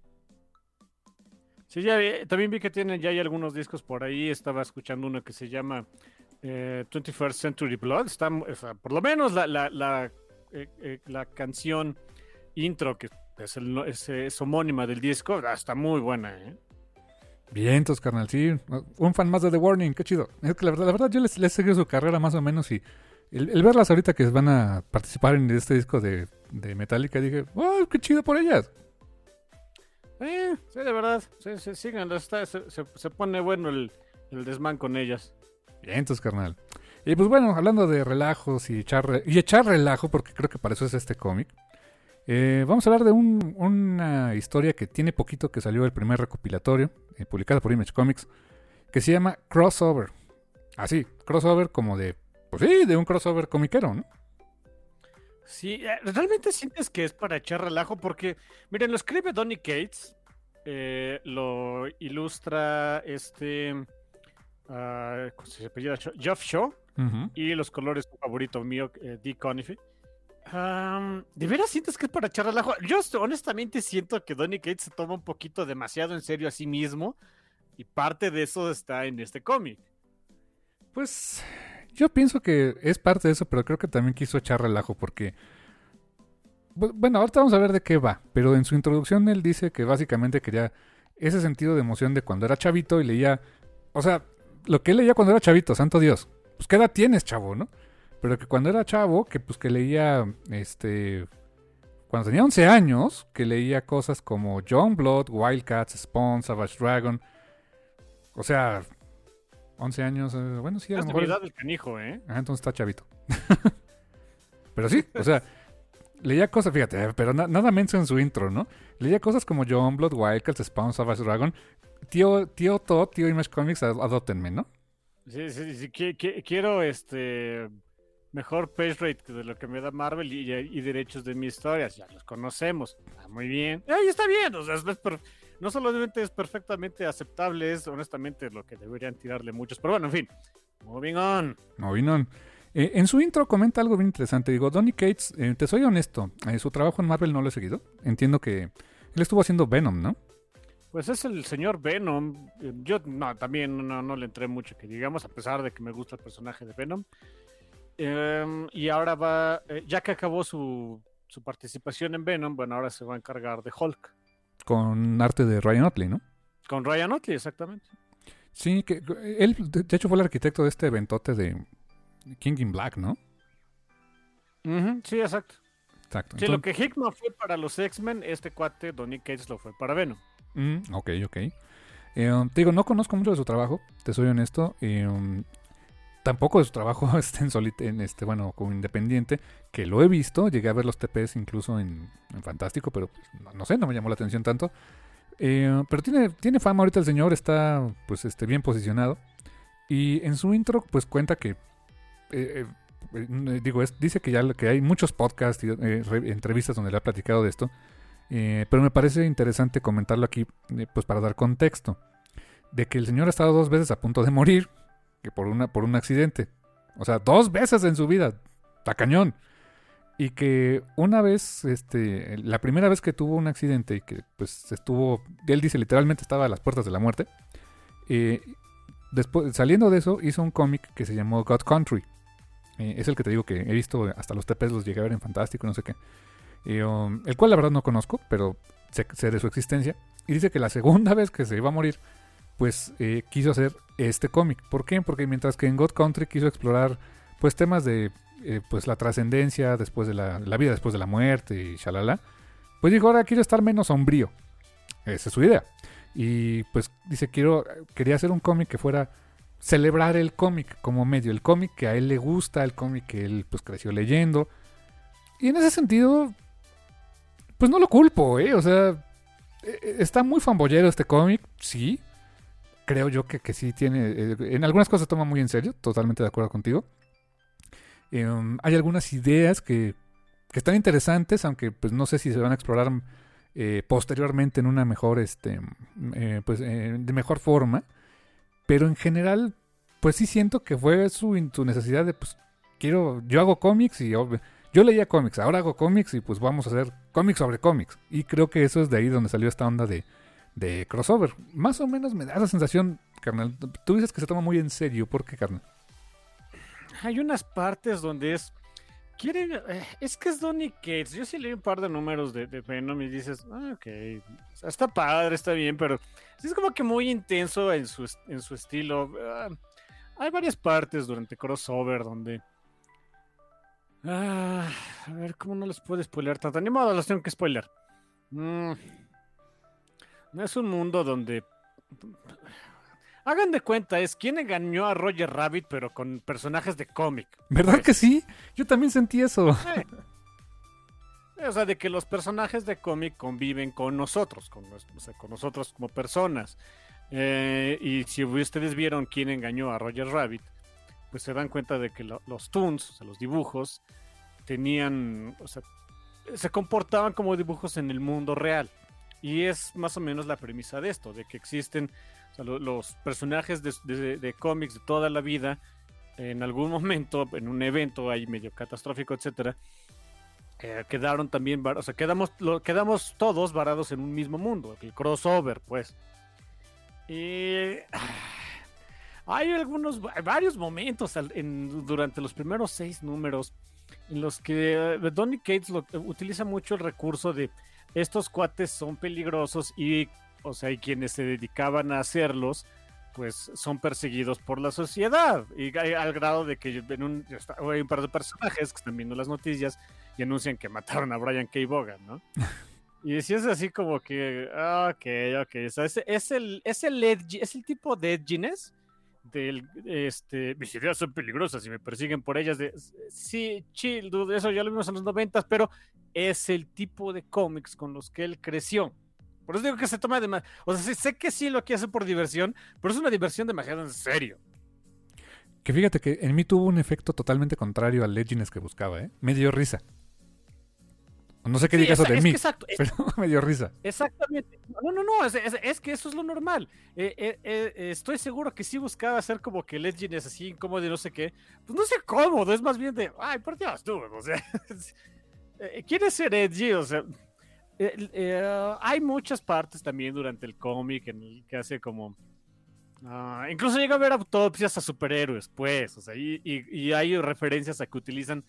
Sí, también vi que ya hay algunos discos por ahí. Estaba escuchando uno que se llama 21st Century Blood. Está, o sea, por lo menos la canción intro, que es homónima del disco, está muy buena, ¿eh? Vientos, carnal, sí. Un fan más de The Warning, qué chido. Es que la verdad yo les seguí su carrera más o menos y el verlas ahorita que van a participar en este disco de Metallica, dije, ¡oh, qué chido por ellas! Sí, de verdad, sí, síganlo, se pone bueno el desmán con ellas. Vientos, carnal. Y pues bueno, hablando de relajos y echar relajo, porque creo que para eso es este cómic, vamos a hablar de una historia que tiene poquito que salió el primer recopilatorio, publicado por Image Comics, que se llama Crossover. Así, crossover como de un crossover comiquero, ¿no? Sí, realmente sientes que es para echar relajo porque, miren, lo escribe Donny Cates, lo ilustra ¿cómo se apellida? Geoff Shaw. Ujú. Y los colores su favorito mío, Dee Conify. ¿De veras sientes que es para echar relajo? Yo honestamente siento que Donny Cates se toma un poquito demasiado en serio a sí mismo y parte de eso está en este cómic. Pues yo pienso que es parte de eso, pero creo que también quiso echar relajo porque... Bueno, ahorita vamos a ver de qué va, pero en su introducción él dice que básicamente quería ese sentido de emoción de cuando era chavito y leía... O sea, lo que él leía cuando era chavito, santo Dios. Pues qué edad tienes, chavo, ¿no? Pero que cuando era chavo, que pues que leía, cuando tenía 11 años, que leía cosas como Youngblood, Wildcats, Spawn, Savage Dragon. O sea, 11 años, bueno, sí, a lo Es de mejor... mi edad el canijo, ¿eh? Ah, entonces está chavito. Pero sí, o sea, leía cosas, fíjate, pero nada menso en su intro, ¿no? Leía cosas como Youngblood, Wildcats, Spawn, Savage Dragon. Tío Todd, tío Image Comics, adóptenme, ¿no? Sí, quiero mejor page rate de lo que me da Marvel y derechos de mis historias. Ya los conocemos. Muy bien. Ahí está bien. O sea, no solamente es perfectamente aceptable, es honestamente lo que deberían tirarle muchos. Pero bueno, en fin. Moving on. Moving on. En su intro comenta algo bien interesante. Digo, Donny Cates, te soy honesto, su trabajo en Marvel no lo he seguido. Entiendo que él estuvo haciendo Venom, ¿no? Pues es el señor Venom. Yo también no le entré mucho que digamos, a pesar de que me gusta el personaje de Venom. Y ahora va, ya que acabó su participación en Venom, bueno, ahora se va a encargar de Hulk. Con arte de Ryan Otley, ¿no? Con Ryan Otley, exactamente. Sí, que él de hecho fue el arquitecto de este eventote de King in Black, ¿no? Sí, exacto. Exacto. Sí, lo que Hickman fue para los X-Men, este cuate, Donny Cates, lo fue para Venom. Ok. Te digo, no conozco mucho de su trabajo, te soy honesto. Tampoco de su trabajo bueno, como independiente, que lo he visto, llegué a ver los TPs incluso en Fantástico, pero pues, no sé, no me llamó la atención tanto. Pero tiene fama ahorita el señor, está pues bien posicionado. Y en su intro pues cuenta que dice que hay muchos podcasts y entrevistas donde le ha platicado de esto. Pero me parece interesante comentarlo aquí pues para dar contexto. De que el señor ha estado 2 veces a punto de morir. Que por un accidente. O sea, 2 veces en su vida. Está cañón. Y que una vez, la primera vez que tuvo un accidente y que pues él dice literalmente estaba a las puertas de la muerte. Después, saliendo de eso, hizo un cómic que se llamó God Country. Es el que te digo que he visto, hasta los TPs los llegué a ver en Fantástico, no sé qué. El cual la verdad no conozco, pero sé de su existencia. Y dice que la segunda vez que se iba a morir, pues quiso hacer este cómic. ¿Por qué? Porque mientras que en God Country quiso explorar pues temas de pues la trascendencia después de la vida después de la muerte y shalala, pues dijo, ahora quiero estar menos sombrío. Esa es su idea. Y pues dice, quería hacer un cómic que fuera celebrar el cómic como medio, el cómic que a él le gusta, el cómic que él pues creció leyendo. Y en ese sentido, pues no lo culpo, o sea, está muy fanboyero este cómic, sí. Creo yo que sí tiene... en algunas cosas se toma muy en serio, totalmente de acuerdo contigo. Hay algunas ideas que están interesantes, aunque pues no sé si se van a explorar posteriormente en una mejor, de mejor forma. Pero en general, pues sí siento que fue su necesidad de, pues, yo hago cómics y yo leía cómics, ahora hago cómics y pues vamos a hacer cómics sobre cómics. Y creo que eso es de ahí donde salió esta onda de crossover. Más o menos me da esa sensación, carnal. Tú dices que se toma muy en serio. ¿Por qué, carnal? Hay unas partes donde es que es Donny Cates. Yo sí leí un par de números de Venom y dices, ok, está padre, está bien, pero es como que muy intenso en su estilo. Hay varias partes durante crossover donde... a ver, ¿cómo no les puedo spoiler tanto? Ni modo, los tengo que spoiler. No es un mundo donde... Hagan de cuenta, es quien engañó a Roger Rabbit, pero con personajes de cómic. ¿Verdad pues. Que sí? Yo también sentí eso. O sea, de que los personajes de cómic conviven con nosotros, con nosotros como personas. Y si ustedes vieron quién engañó a Roger Rabbit, pues se dan cuenta de que los toons, o sea, los dibujos, tenían, o sea, se comportaban como dibujos en el mundo real. Y es más o menos la premisa de esto, de que existen, o sea, los personajes de cómics de toda la vida, en algún momento, en un evento ahí medio catastrófico, etcétera, quedaron también, o sea, quedamos todos varados en un mismo mundo, el crossover, pues. Y hay varios momentos durante los primeros 6 números en los que Donny Cates utiliza mucho el recurso de estos cuates son peligrosos y, o sea, y quienes se dedicaban a hacerlos, pues son perseguidos por la sociedad, y al grado de que hay un par de personajes que están viendo las noticias y anuncian que mataron a Brian K. Vaughan, ¿no? Y si es así como que, ok, o sea, es el tipo de edginess del, mis ideas son peligrosas y me persiguen por ellas, sí, chill, dude, eso ya lo vimos en los 90s, pero es el tipo de cómics con los que él creció. Por eso digo que se toma demasiado. O sea, sé que sí lo quiere hacer por diversión, pero es una diversión demasiado en serio. Que fíjate que en mí tuvo un efecto totalmente contrario al edginess que buscaba, ¿eh? Me dio risa. No sé qué diga eso de mí, pero me dio risa. Exactamente. No, es que eso es lo normal. Estoy seguro que sí buscaba hacer como que el edginess así incómodo y no sé qué. Pues no sé cómodo, es más bien de, ay, por Dios, tú, o sea, ¿quieres ser edgy? O sea, hay muchas partes también durante el cómic en el que hace como... incluso llega a ver autopsias a superhéroes, pues, o sea, y hay referencias a que utilizan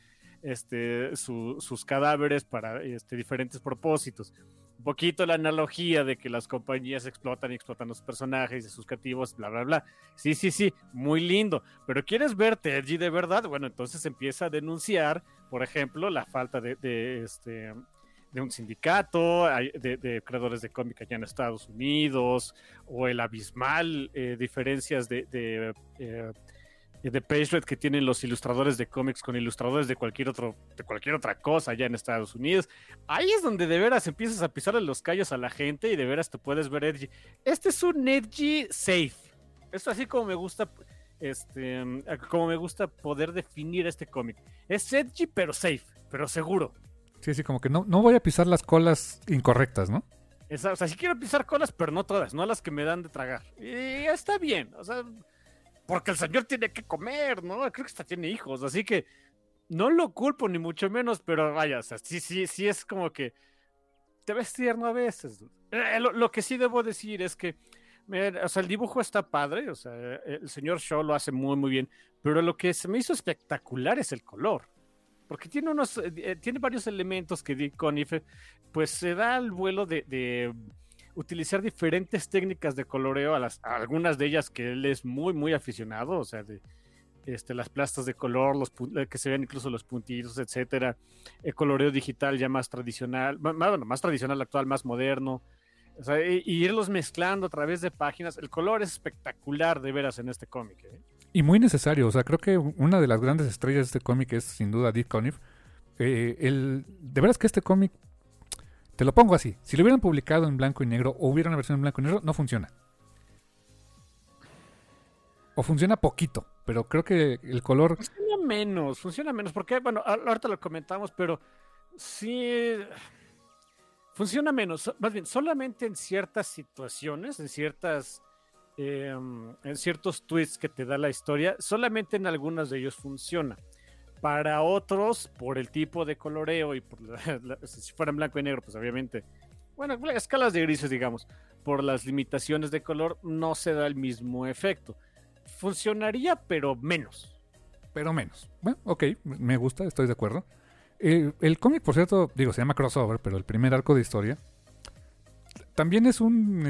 sus cadáveres para diferentes propósitos. Un poquito la analogía de que las compañías explotan los personajes de sus cativos, bla, bla, bla. Sí, muy lindo. Pero ¿quieres verte edgy de verdad? Bueno, entonces empieza a denunciar, por ejemplo, la falta de un sindicato, de creadores de cómic allá en Estados Unidos, o el abismal diferencias de page rate que tienen los ilustradores de cómics con ilustradores de cualquier otra cosa allá en Estados Unidos. Ahí es donde de veras empiezas a pisarle los callos a la gente y de veras te puedes ver edgy. Este es un edgy safe. Esto así como me gusta, poder definir este cómic. Es edgy pero safe, pero seguro. Sí, como que no voy a pisar las colas incorrectas, ¿no? O sea, sí quiero pisar colas, pero no todas, no las que me dan de tragar. Y está bien, o sea, porque el señor tiene que comer, ¿no? Creo que hasta tiene hijos, así que no lo culpo ni mucho menos, pero vaya, o sea, sí es como que te ves tierno a veces. Lo que sí debo decir es que, o sea, el dibujo está padre, o sea, el señor Shaw lo hace muy, muy bien, pero lo que se me hizo espectacular es el color. Porque tiene varios elementos que Dick Conniff pues se da el vuelo de utilizar diferentes técnicas de coloreo, a algunas de ellas que él es muy, muy aficionado, o sea, las plastas de color, que se ven incluso los puntitos, etcétera, el coloreo digital ya más tradicional, más tradicional actual, más moderno, o sea, y irlos mezclando a través de páginas. El color es espectacular de veras en este cómic, ¿eh? Y muy necesario, o sea, creo que una de las grandes estrellas de este cómic es sin duda Dick Conniff. De veras que este cómic, te lo pongo así, si lo hubieran publicado en blanco y negro o hubiera una versión en blanco y negro, no funciona. O funciona poquito, pero creo que el color... Funciona menos, porque, bueno, ahorita lo comentamos, pero sí... Funciona menos, más bien, solamente en ciertas situaciones, en ciertos tweets que te da la historia, solamente en algunos de ellos funciona. Para otros, por el tipo de coloreo y por si fuera en blanco y negro, pues obviamente, bueno, escalas de grises, digamos, por las limitaciones de color, no se da el mismo efecto. Funcionaría, pero menos. Bueno, ok, me gusta, estoy de acuerdo. El cómic, por cierto, se llama Crossover, pero el primer arco de historia también es un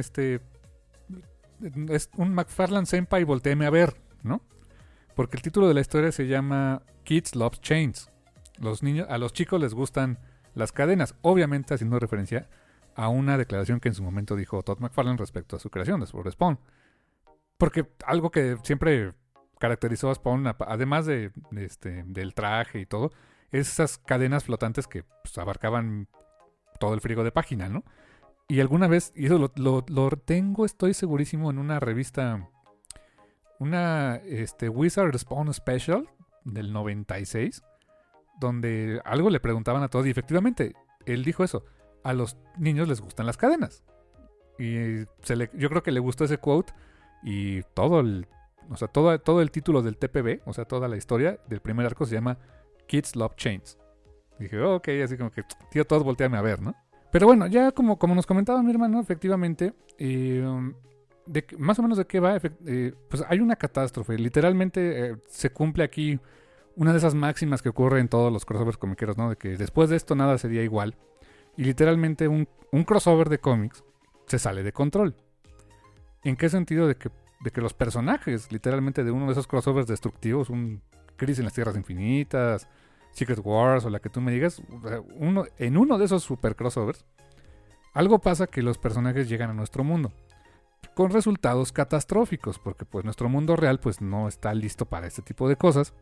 McFarlane Senpai voltéeme a ver, ¿no? Porque el título de la historia se llama Kids Love Chains. A los chicos les gustan las cadenas, obviamente haciendo referencia a una declaración que en su momento dijo Todd McFarlane respecto a su creación de Spawn. Porque algo que siempre caracterizó a Spawn, además del traje y todo, es esas cadenas flotantes que pues, abarcaban todo el frigo de página, ¿no? Y alguna vez, y eso lo tengo, estoy segurísimo, en una revista, una Wizard Spawn Special del 96, donde algo le preguntaban a Todd, y efectivamente, él dijo eso. a los niños les gustan las cadenas. Y yo creo que le gustó ese quote y todo el título del TPB, o sea, toda la historia del primer arco se llama Kids Love Chains. Dije, ok, así como que, tío, todos volteame a ver, ¿no? Pero bueno, ya como nos comentaba mi hermano, efectivamente, más o menos de qué va, pues hay una catástrofe. Literalmente se cumple aquí una de esas máximas que ocurre en todos los crossovers comiqueros, ¿no? De que después de esto nada sería igual. Y literalmente un crossover de cómics se sale de control. ¿En qué sentido? De que los personajes, literalmente de uno de esos crossovers destructivos, un Crisis en las Tierras Infinitas, Secret Wars o la que tú me digas, en uno de esos super crossovers, algo pasa que los personajes llegan a nuestro mundo con resultados catastróficos, porque pues nuestro mundo real pues no está listo para este tipo de cosas.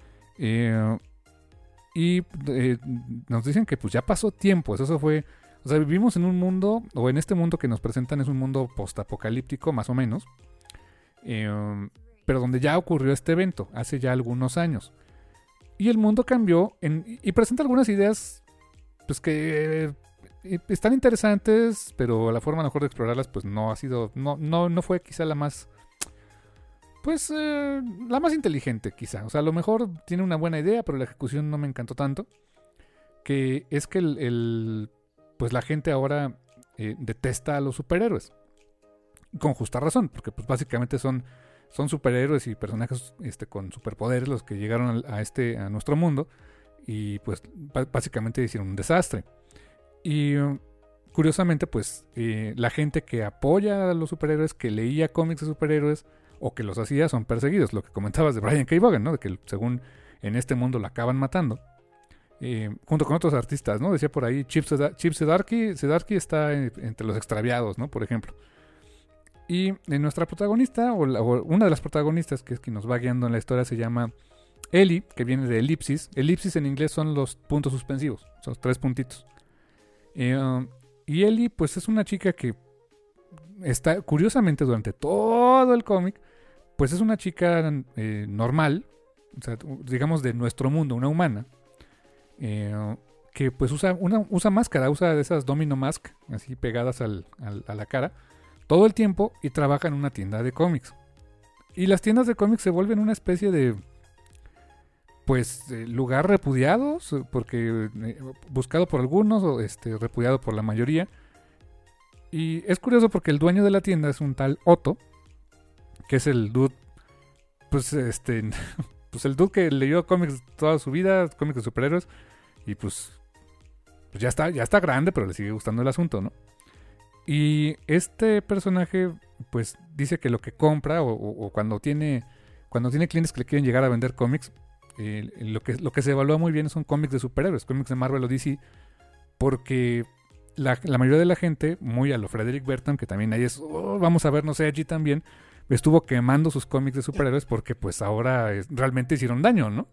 Nos dicen que pues ya pasó tiempo, eso fue, o sea, vivimos en un mundo, o en este mundo que nos presentan es un mundo postapocalíptico más o menos, pero donde ya ocurrió este evento hace ya algunos años. Y el mundo cambió y presenta algunas ideas pues que están interesantes, pero la forma mejor de explorarlas pues no ha sido, no fue quizá la más, pues la más inteligente quizá. O sea, a lo mejor tiene una buena idea, pero la ejecución no me encantó tanto. Que es que pues la gente ahora detesta a los superhéroes. Con justa razón, porque pues básicamente son superhéroes y personajes con superpoderes los que llegaron a nuestro mundo y pues básicamente hicieron un desastre. Y curiosamente pues la gente que apoya a los superhéroes, que leía cómics de superhéroes o que los hacía, son perseguidos. Lo que comentabas de Brian K. Vaughan, ¿no? De que según en este mundo lo acaban matando. Junto con otros artistas, ¿no? Decía por ahí Chip Zdarsky está entre los extraviados, ¿no? Por ejemplo. Y nuestra protagonista, o una de las protagonistas, que es quien nos va guiando en la historia, se llama Ellie, que viene de elipsis. Elipsis en inglés son los puntos suspensivos, son los 3 puntitos. Y Ellie, pues es una chica que está, curiosamente, durante todo el cómic, pues es una chica normal, o sea, digamos de nuestro mundo, una humana, que pues usa máscara, usa de esas domino mask, así pegadas a la cara, todo el tiempo, y trabaja en una tienda de cómics. Y las tiendas de cómics se vuelven una especie de, pues, lugar repudiado, porque buscado por algunos, o repudiado por la mayoría. Y es curioso porque el dueño de la tienda es un tal Otto, que es el dude, pues, pues el dude que leyó cómics toda su vida, cómics de superhéroes, y pues ya está grande, pero le sigue gustando el asunto, ¿no? Y este personaje pues dice que lo que compra o cuando tiene clientes que le quieren llegar a vender cómics, lo que se evalúa muy bien son cómics de superhéroes, cómics de Marvel o DC, porque la mayoría de la gente, muy a lo Frederick Burton, que también ahí es, vamos a ver, no sé, allí también, estuvo quemando sus cómics de superhéroes porque pues ahora realmente hicieron daño, ¿no?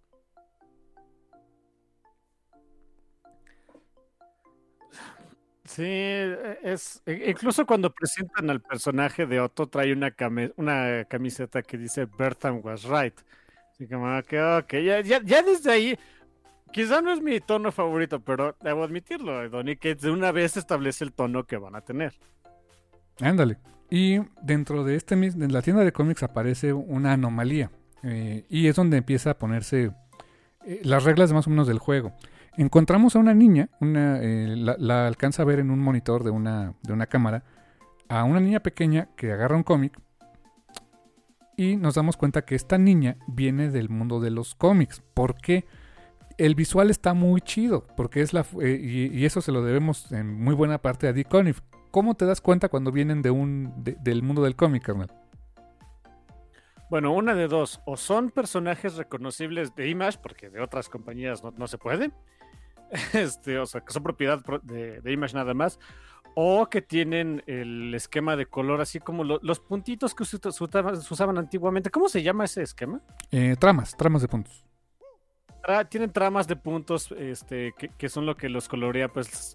Sí, incluso cuando presentan al personaje de Otto trae una camiseta que dice Bertham was right. Así como que okay, ya desde ahí, quizá no es mi tono favorito, pero debo admitirlo, Donny Cates de una vez establece el tono que van a tener. Ándale. Y dentro de la tienda de cómics aparece una anomalía. Y es donde empieza a ponerse las reglas más o menos del juego. Encontramos a una niña, la alcanza a ver en un monitor de una cámara, a una niña pequeña que agarra un cómic y nos damos cuenta que esta niña viene del mundo de los cómics. ¿Por qué? El visual está muy chido, porque y eso se lo debemos en muy buena parte a Dick Conniff. ¿Cómo te das cuenta cuando vienen del mundo del cómic, carnal? Bueno, una de dos, o son personajes reconocibles de Image, porque de otras compañías no se puede, o sea, que son propiedad de Image nada más, o que tienen el esquema de color, así como los puntitos que se usaban antiguamente. ¿Cómo se llama ese esquema? Tramas de puntos. Tienen tramas de puntos que son lo que los colorea, pues,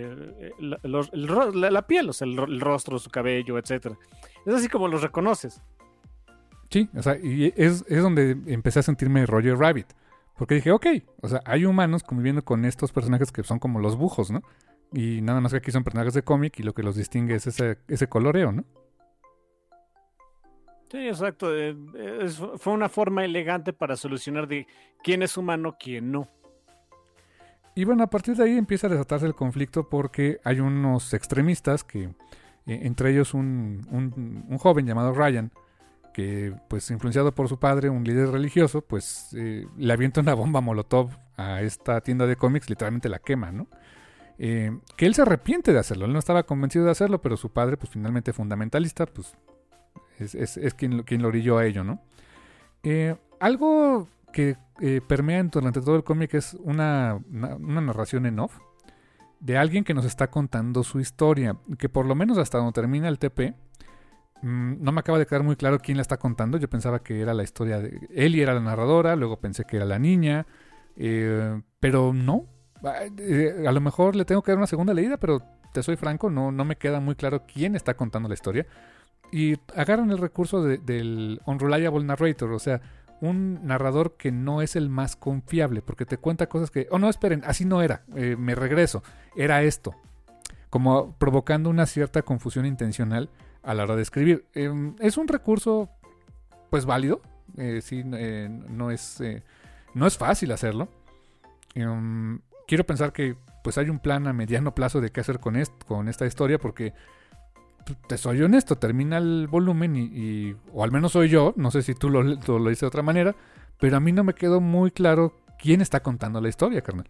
la piel, o sea, el rostro, su cabello, etcétera. Es así como los reconoces. Sí, o sea, y es donde empecé a sentirme Roger Rabbit. Porque dije, ok, o sea, hay humanos conviviendo con estos personajes que son como los bujos, ¿no? Y nada más que aquí son personajes de cómic y lo que los distingue es ese coloreo, ¿no? Sí, exacto. Fue una forma elegante para solucionar de quién es humano, quién no. Y bueno, a partir de ahí empieza a desatarse el conflicto porque hay unos extremistas que, entre ellos un joven llamado Ryan, que pues influenciado por su padre, un líder religioso, pues le avienta una bomba molotov a esta tienda de cómics, literalmente la quema, ¿no? Que él se arrepiente de hacerlo, él no estaba convencido de hacerlo, pero su padre, pues finalmente fundamentalista, pues es quien lo orilló a ello, ¿no? Algo que permea durante todo el cómic es una narración en off de alguien que nos está contando su historia, que por lo menos hasta donde termina el TP, no me acaba de quedar muy claro quién la está contando. Yo pensaba que era la historia de Ellie, era la narradora, luego pensé que era la niña, pero no. A lo mejor le tengo que dar una segunda leída, pero te soy franco, no me queda muy claro quién está contando la historia. Y agarran el recurso del unreliable narrator, o sea, un narrador que no es el más confiable, porque te cuenta cosas que, no, esperen, así no era, me regreso, era esto, como provocando una cierta confusión intencional a la hora de escribir. Es un recurso, pues válido, sí, no es fácil hacerlo. Quiero pensar que pues hay un plan a mediano plazo de qué hacer con esta historia, porque te soy honesto, termina el volumen o al menos soy yo, no sé si tú lo dices de otra manera, pero a mí no me quedó muy claro quién está contando la historia, carnal.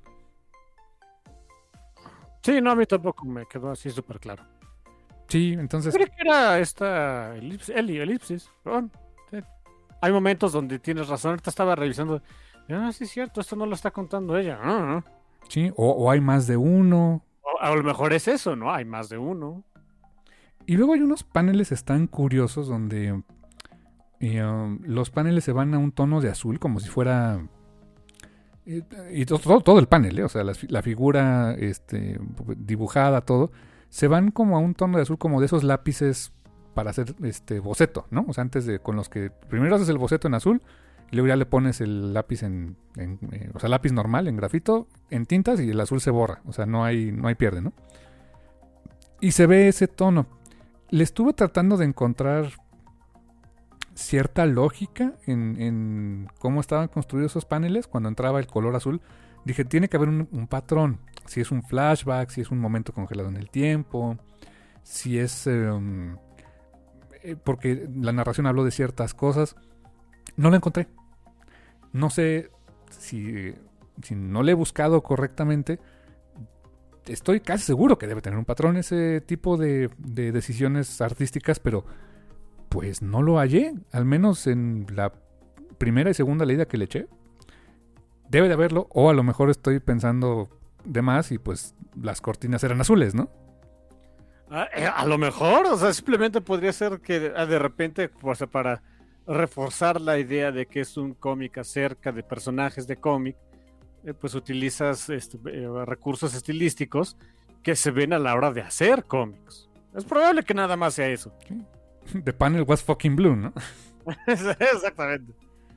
Sí, no, a mí tampoco me quedó así súper claro. Sí, entonces... Creo que era esta elipsis, perdón. Sí. Hay momentos donde tienes razón, ahorita estaba revisando, sí es cierto, esto no lo está contando ella. Sí, o hay más de uno. A lo mejor es eso, ¿no? Hay más de uno. Y luego hay unos paneles tan curiosos donde los paneles se van a un tono de azul como si fuera... y todo el panel, o sea, la figura dibujada, todo, se van como a un tono de azul como de esos lápices para hacer boceto, ¿no? O sea, con los que primero haces el boceto en azul y luego ya le pones el lápiz o sea, lápiz normal en grafito, en tintas, y el azul se borra, o sea, no hay pierde, ¿no? Y se ve ese tono. Le estuve tratando de encontrar cierta lógica en cómo estaban construidos esos paneles cuando entraba el color azul. Dije, tiene que haber un patrón. Si es un flashback, si es un momento congelado en el tiempo, si es... porque la narración habló de ciertas cosas. No lo encontré. No sé si no le he buscado correctamente. Estoy casi seguro que debe tener un patrón ese tipo de decisiones artísticas, pero pues no lo hallé, al menos en la primera y segunda leída que le eché. Debe de haberlo, o a lo mejor estoy pensando de más y pues las cortinas eran azules, ¿no? A lo mejor, o sea, simplemente podría ser que de repente, pues, para reforzar la idea de que es un cómic acerca de personajes de cómic, pues utilizas recursos estilísticos que se ven a la hora de hacer cómics. Es probable que nada más sea eso. Sí. The panel was fucking blue, ¿no? Exactamente.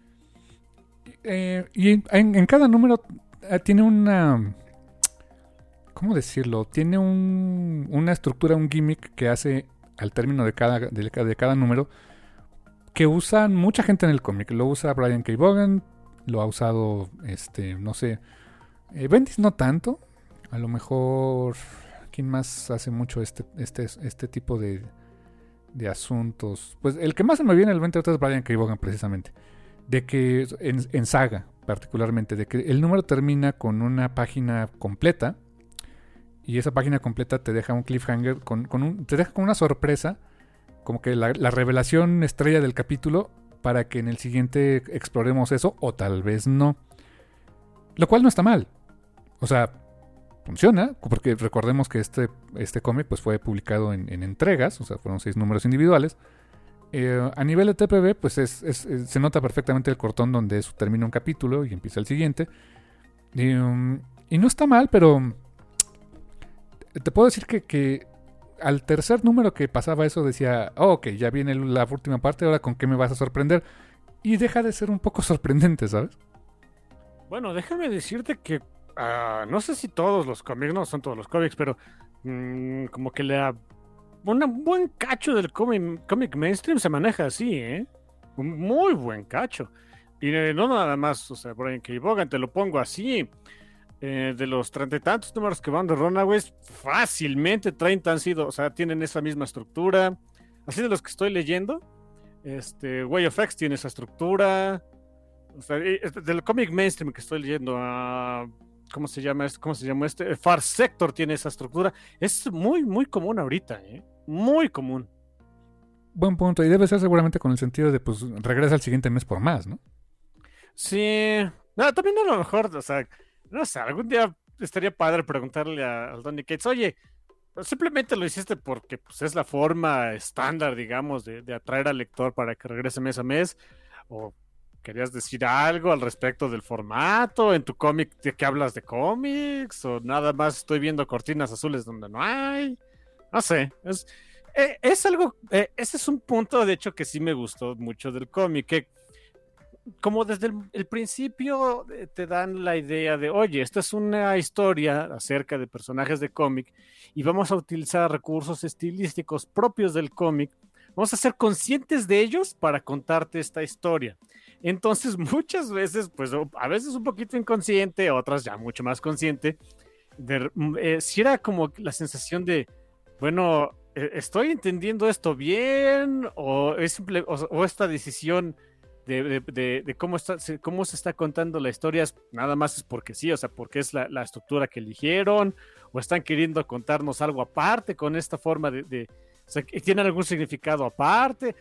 Y en cada número tiene una... ¿Cómo decirlo? Tiene una estructura, un gimmick que hace al término de cada número, que usan mucha gente en el cómic. Lo usa Brian K. Vaughan, lo ha usado, no sé, Bendis no tanto. A lo mejor, ¿quién más hace mucho este tipo de asuntos? Pues el que más se me viene al mente es Brian K. Vaughan, precisamente. De que, en Saga particularmente, de que el número termina con una página completa, y esa página completa te deja un cliffhanger, te deja con una sorpresa, como que la revelación estrella del capítulo, para que en el siguiente exploremos eso, o tal vez no. Lo cual no está mal. O sea, funciona, porque recordemos que este cómic pues fue publicado en entregas, o sea, fueron 6 números individuales. A nivel de TPB, pues se nota perfectamente el cortón donde eso termina un capítulo y empieza el siguiente. Y no está mal, pero te puedo decir que al tercer número que pasaba eso decía, ok, ya viene la última parte, ahora con qué me vas a sorprender. Y deja de ser un poco sorprendente, ¿sabes? Bueno, déjame decirte que no sé si todos los cómics, no son todos los cómics, pero como que un buen cacho del cómic mainstream se maneja así, ¿eh? Un muy buen cacho. Y no nada más, o sea, Brian K. Vaughan, te lo pongo así. De los 30 y tantos números que van de Runaways, fácilmente 30 han sido, o sea, tienen esa misma estructura. Así de los que estoy leyendo, Way of X tiene esa estructura. O sea, del cómic mainstream que estoy leyendo, ¿cómo se llama este? ¿Cómo se llama este? Far Sector tiene esa estructura. Es muy, muy común ahorita, ¿eh? Muy común. Buen punto. Y debe ser seguramente con el sentido de, pues, regresa al siguiente mes por más, ¿no? Sí. No, también a lo mejor, o sea, no sé, algún día estaría padre preguntarle al Donny Cates, oye, simplemente lo hiciste porque pues, es la forma estándar, digamos, de atraer al lector para que regrese mes a mes, o querías decir algo al respecto del formato, en tu cómic de que hablas de cómics, o nada más estoy viendo cortinas azules donde no hay, no sé, es algo, ese es un punto de hecho que sí me gustó mucho del cómic, que como desde el principio te dan la idea de, oye, esta es una historia acerca de personajes de cómic y vamos a utilizar recursos estilísticos propios del cómic, vamos a ser conscientes de ellos para contarte esta historia. Entonces, muchas veces, pues a veces un poquito inconsciente, otras ya mucho más consciente, si era como la sensación de, bueno, ¿estoy entendiendo esto bien? ¿O es simple, o esta decisión de cómo se está contando la historia nada más es porque sí, o sea, porque es la estructura que eligieron, o están queriendo contarnos algo aparte con esta forma o sea, ¿tienen algún significado aparte?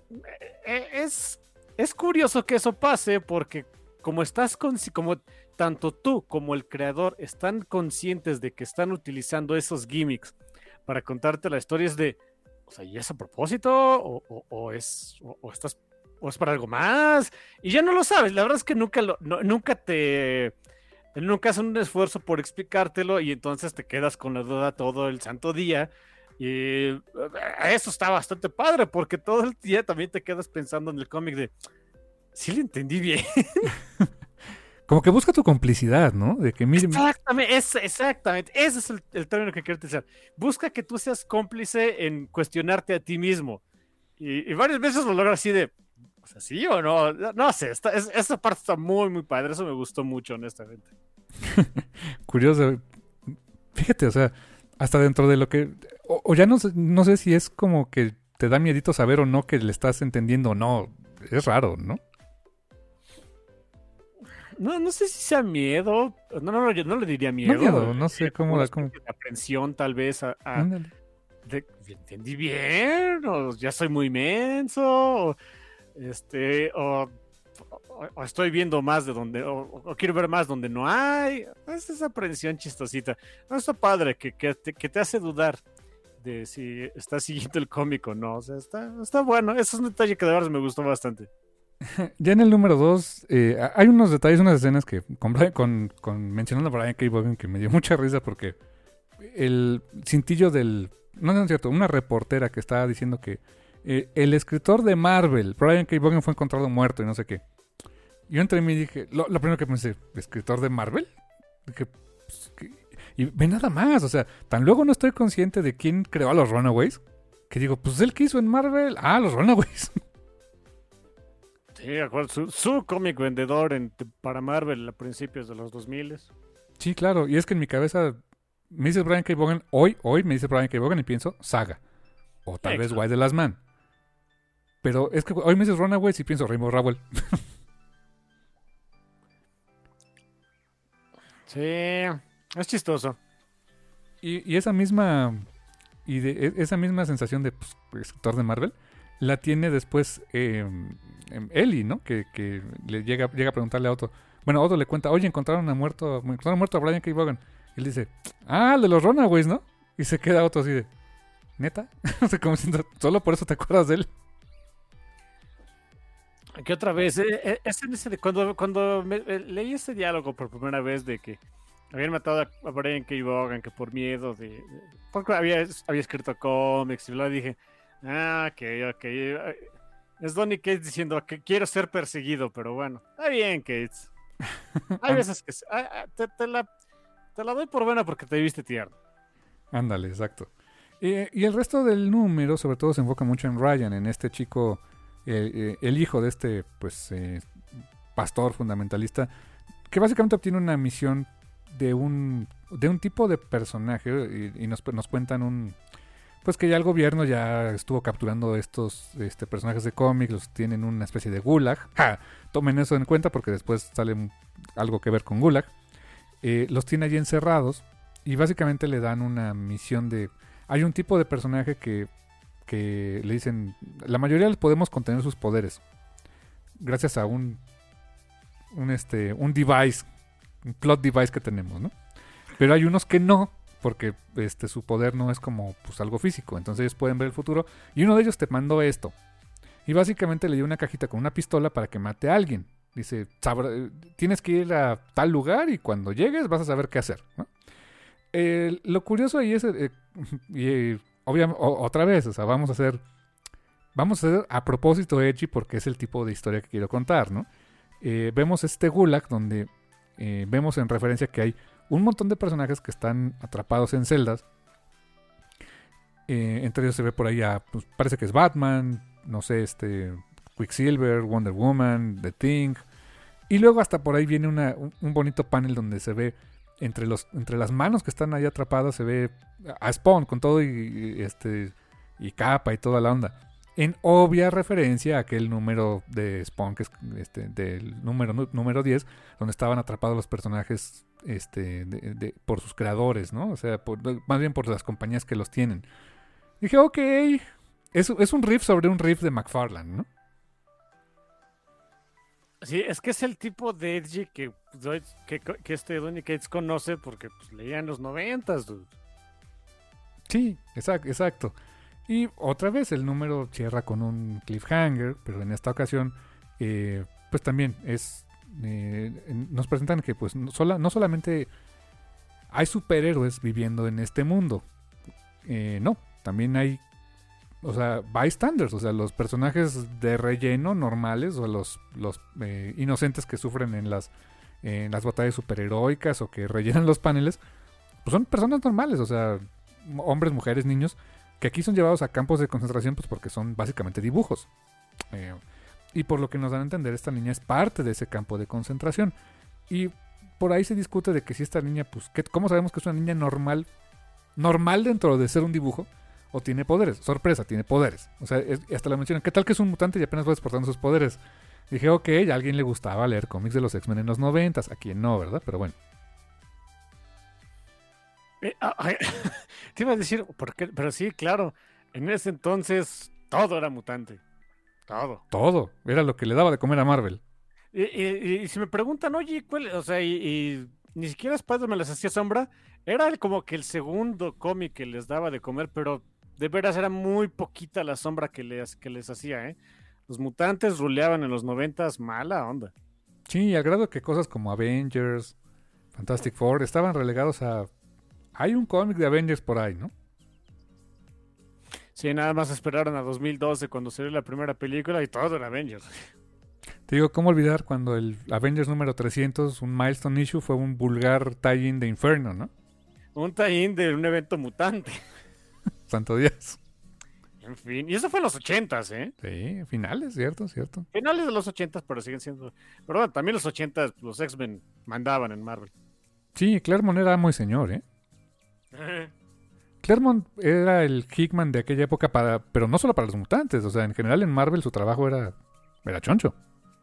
Es curioso que eso pase porque como como tanto tú como el creador están conscientes de que están utilizando esos gimmicks para contarte la historia, es de, o sea, ¿y es a propósito? ¿O es para algo más? Y ya no lo sabes, la verdad es que nunca hacen un esfuerzo por explicártelo y entonces te quedas con la duda todo el santo día. Y eso está bastante padre porque todo el día también te quedas pensando en el cómic de, ¿sí le entendí bien? Como que busca tu complicidad, ¿no? De que mire. Exactamente, ese es el término que quiero utilizar. Busca que tú seas cómplice en cuestionarte a ti mismo. Y varias veces lo logra así de, o sea, ¿sí o no? No sé, esa parte está muy, muy padre. Eso me gustó mucho, honestamente. Curioso. Fíjate, o sea, hasta dentro de lo que... O ya no sé si es como que te da miedito saber o no que le estás entendiendo o no. Es raro, ¿no? No sé si sea miedo. Yo no le diría miedo. No sé cómo la... De aprensión, tal vez, ¿entendí bien? ¿O ya soy muy menso? O estoy viendo más de donde, o quiero ver más donde no hay. Es esa aprensión chistosita. No está padre que te hace dudar de si estás siguiendo el cómic o no. O sea, está bueno. Eso es un detalle que de verdad me gustó bastante. Ya en el número 2, hay unos detalles, unas escenas que con mencionando a Brian K. Vaughan que me dio mucha risa porque el cintillo no es cierto, una reportera que estaba diciendo que el escritor de Marvel, Brian K. Vaughan, fue encontrado muerto y no sé qué. Yo entre mí dije, lo primero que pensé, ¿escritor de Marvel? Dije, pues, y ve nada más, o sea, tan luego no estoy consciente de quién creó a los Runaways, que digo, pues él que hizo en Marvel, los Runaways. Sí, de acuerdo, su cómic vendedor para Marvel a principios de los 2000. Sí, claro, y es que en mi cabeza me dices Brian K. Vaughan, hoy me dice Brian K. Vaughan y pienso Saga, o tal vez Why the Last Man. Pero es que hoy me dices Runaways y pienso Rainbow Rowell. Sí, es chistoso. Y esa misma esa misma sensación de escritor de Marvel la tiene después Ellie, ¿no? Que le llega a preguntarle a Otto. Bueno, Otto le cuenta, oye, encontraron muerto a Brian K. Vaughan. Y él dice, el de los Runaways, ¿no? Y se queda Otto así de, ¿neta? O sea, como diciendo, solo por eso te acuerdas de él. Que otra vez, cuando leí ese diálogo por primera vez de que habían matado a Brian K. Vaughan, que por miedo porque había escrito cómics, y luego dije, ok. Es Donny Cates diciendo que quiero ser perseguido, pero bueno, está bien, Cates. Hay veces que Te la doy por buena porque te viste tierno. Ándale, exacto. Y el resto del número, sobre todo, se enfoca mucho en Ryan, en este chico, el hijo de este, pues, pastor fundamentalista, que básicamente obtiene una misión de un tipo de personaje y nos cuentan pues que ya el gobierno ya estuvo capturando estos personajes de cómics, los tienen una especie de gulag. ¡Ja! Tomen eso en cuenta porque después sale algo que ver con gulag. Los tiene allí encerrados y básicamente le dan una misión de... Hay un tipo de personaje que le dicen... La mayoría les podemos contener sus poderes gracias a un device, un plot device que tenemos, ¿no? Pero hay unos que no, porque su poder no es como pues algo físico, entonces ellos pueden ver el futuro y uno de ellos te mandó esto y básicamente le dio una cajita con una pistola para que mate a alguien. Dice, tienes que ir a tal lugar y cuando llegues vas a saber qué hacer, ¿no? Lo curioso ahí es obviamente otra vez, o sea, vamos a hacer a propósito edgy porque es el tipo de historia que quiero contar, ¿no? Vemos este gulag donde vemos en referencia que hay un montón de personajes que están atrapados en celdas. Entre ellos se ve por ahí pues, parece que es Batman, no sé, Quicksilver, Wonder Woman, The Thing. Y luego hasta por ahí viene un bonito panel donde se ve entre las manos que están ahí atrapadas, se ve a Spawn con todo y capa y toda la onda. En obvia referencia a aquel número de Spawn, que es del número 10, donde estaban atrapados los personajes por sus creadores, ¿no? O sea, más bien por las compañías que los tienen. Dije, ok, es un riff sobre un riff de McFarlane, ¿no? Sí, es que es el tipo de edgy que Donny Cates conoce porque pues, leía en los 90s, dude. Sí, exacto. Y otra vez el número cierra con un cliffhanger, pero en esta ocasión, pues también nos presentan que pues no solamente hay superhéroes viviendo en este mundo, no, también hay, o sea, bystanders, o sea, los personajes de relleno normales o los inocentes que sufren en las batallas superheroicas o que rellenan los paneles, pues son personas normales, o sea, hombres, mujeres, niños, que aquí son llevados a campos de concentración pues porque son básicamente dibujos. Y por lo que nos dan a entender, esta niña es parte de ese campo de concentración. Y por ahí se discute de que si esta niña, pues, ¿cómo sabemos que es una niña normal dentro de ser un dibujo? ¿O tiene poderes? Sorpresa, tiene poderes. O sea, hasta la mencionan, ¿qué tal que es un mutante y apenas va exportando sus poderes? Dije, ok, a alguien le gustaba leer cómics de los X-Men en los 90s. A quien no, ¿verdad? Pero bueno. Te iba a decir, ¿por qué? Pero sí, claro, en ese entonces todo era mutante. Todo. Era lo que le daba de comer a Marvel. Y si me preguntan, oye, ¿cuál? O sea, y ni siquiera Spider-Man les hacía sombra, era como que el segundo cómic que les daba de comer, pero de veras era muy poquita la sombra que les hacía, ¿eh? Los mutantes ruleaban en los 90s, mala onda. Sí, al grado que cosas como Avengers, Fantastic Four, estaban relegados a... Hay un cómic de Avengers por ahí, ¿no? Sí, nada más esperaron a 2012 cuando salió la primera película y todo era Avengers. Te digo, ¿cómo olvidar cuando el Avengers número 300, un milestone issue, fue un vulgar tie-in de Inferno, ¿no? Un tie-in de un evento mutante. Santo Dios. En fin, y eso fue en los 80s, ¿eh? Sí, finales, cierto. Finales de los 80s, pero siguen siendo... Pero bueno, también los 80s, los X-Men mandaban en Marvel. Sí, Claremont era muy señor, ¿eh? Claremont era el Hickman de aquella época, pero no solo para los mutantes, o sea, en general en Marvel su trabajo era choncho.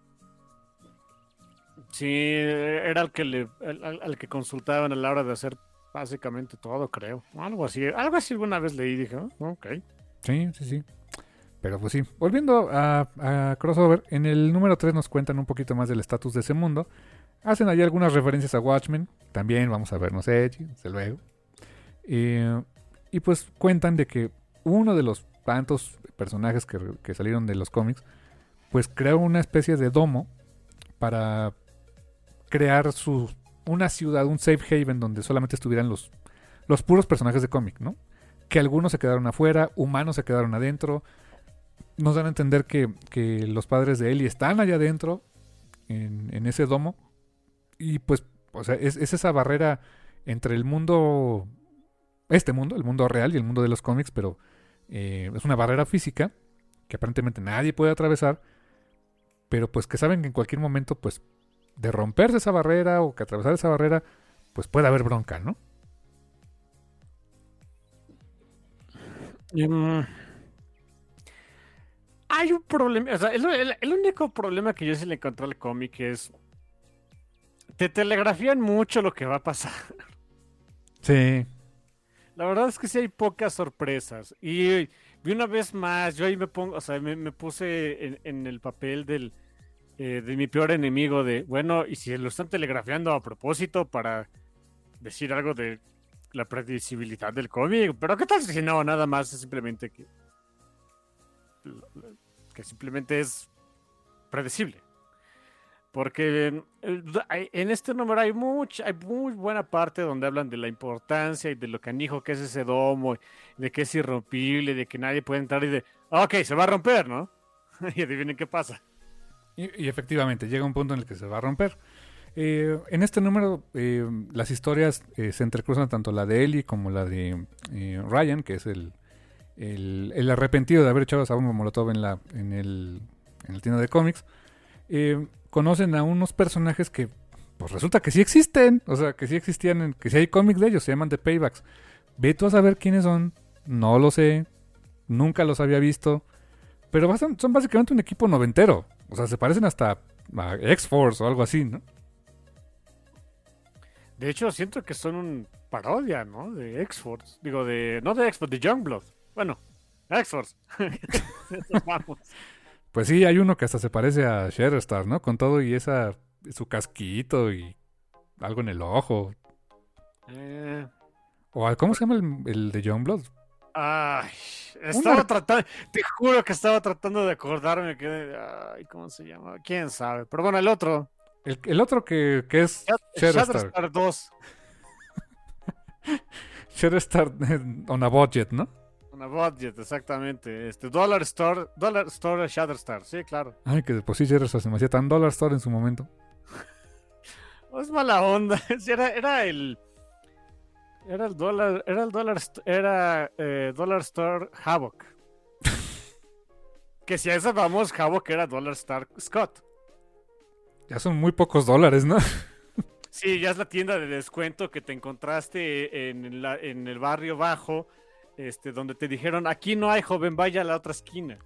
Sí, era el que al que consultaban a la hora de hacer básicamente todo, creo. Algo así alguna vez leí y dije, oh, ok. Sí. Pero pues sí, volviendo a Crossover, en el número 3 nos cuentan un poquito más del estatus de ese mundo. Hacen ahí algunas referencias a Watchmen, también vamos a vernos edgy, desde luego. Y pues cuentan de que uno de los tantos personajes que salieron de los cómics, pues creó una especie de domo para crear una ciudad, un safe haven donde solamente estuvieran los puros personajes de cómic, ¿no? Que algunos se quedaron afuera, humanos se quedaron adentro. Nos dan a entender que los padres de Ellie están allá adentro, en ese domo. Y pues, o sea, es esa barrera entre el mundo, el mundo real y el mundo de los cómics, pero es una barrera física que aparentemente nadie puede atravesar, pero pues que saben que en cualquier momento, pues, de romperse esa barrera o que atravesar esa barrera, pues puede haber bronca, ¿no? Hay un problema, o sea, el único problema que yo sí le encontré al cómic es te telegrafían mucho lo que va a pasar. Sí. La verdad es que sí hay pocas sorpresas. Y una vez más, yo ahí me pongo, o sea, me puse en el papel de mi peor enemigo de, bueno, y si lo están telegrafiando a propósito para decir algo de la predecibilidad del cómic, pero ¿qué tal si no? Nada más es simplemente que simplemente es predecible. Porque en este número hay muy buena parte donde hablan de la importancia y de lo canijo que es ese domo, de que es irrompible, de que nadie puede entrar y de, ok, se va a romper, ¿no? Y adivinen qué pasa. Y efectivamente, llega un punto en el que se va a romper. En este número, las historias se entrecruzan tanto la de Ellie como la de Ryan, que es el arrepentido de haber echado esa bomba molotov en el tienda de cómics. Conocen a unos personajes que pues resulta que sí existen, o sea, que sí existían, que sí hay cómics de ellos, se llaman The Paybacks. Ve tú a saber quiénes son, no lo sé, nunca los había visto, pero son básicamente un equipo noventero, o sea, se parecen hasta a X-Force o algo así, ¿no? De hecho, siento que son un parodia, ¿no? De X-Force, digo, no de X-Force, de Youngblood. Bueno, X-Force. Vamos. Pues sí, hay uno que hasta se parece a Shatterstar, ¿no? Con todo y su casquito y algo en el ojo. O ¿cómo se llama el de Youngblood? Ay, te juro que estaba tratando de acordarme ay, ¿cómo se llama? ¿Quién sabe? Pero bueno, el otro. El otro que es Shatterstar 2. Shatterstar on a budget, ¿no? Una budget, exactamente. Dollar Store Shatterstar, sí, claro. Ay, que pues sí, Shatterstar se me hacía tan Dollar Store en su momento. No es mala onda. Era Dollar Store Havoc. Que si a eso vamos, Havoc era Dollar Store Scott. Ya son muy pocos dólares, ¿no? Sí, ya es la tienda de descuento que te encontraste en el barrio bajo. Donde te dijeron, aquí no hay, joven, vaya a la otra esquina.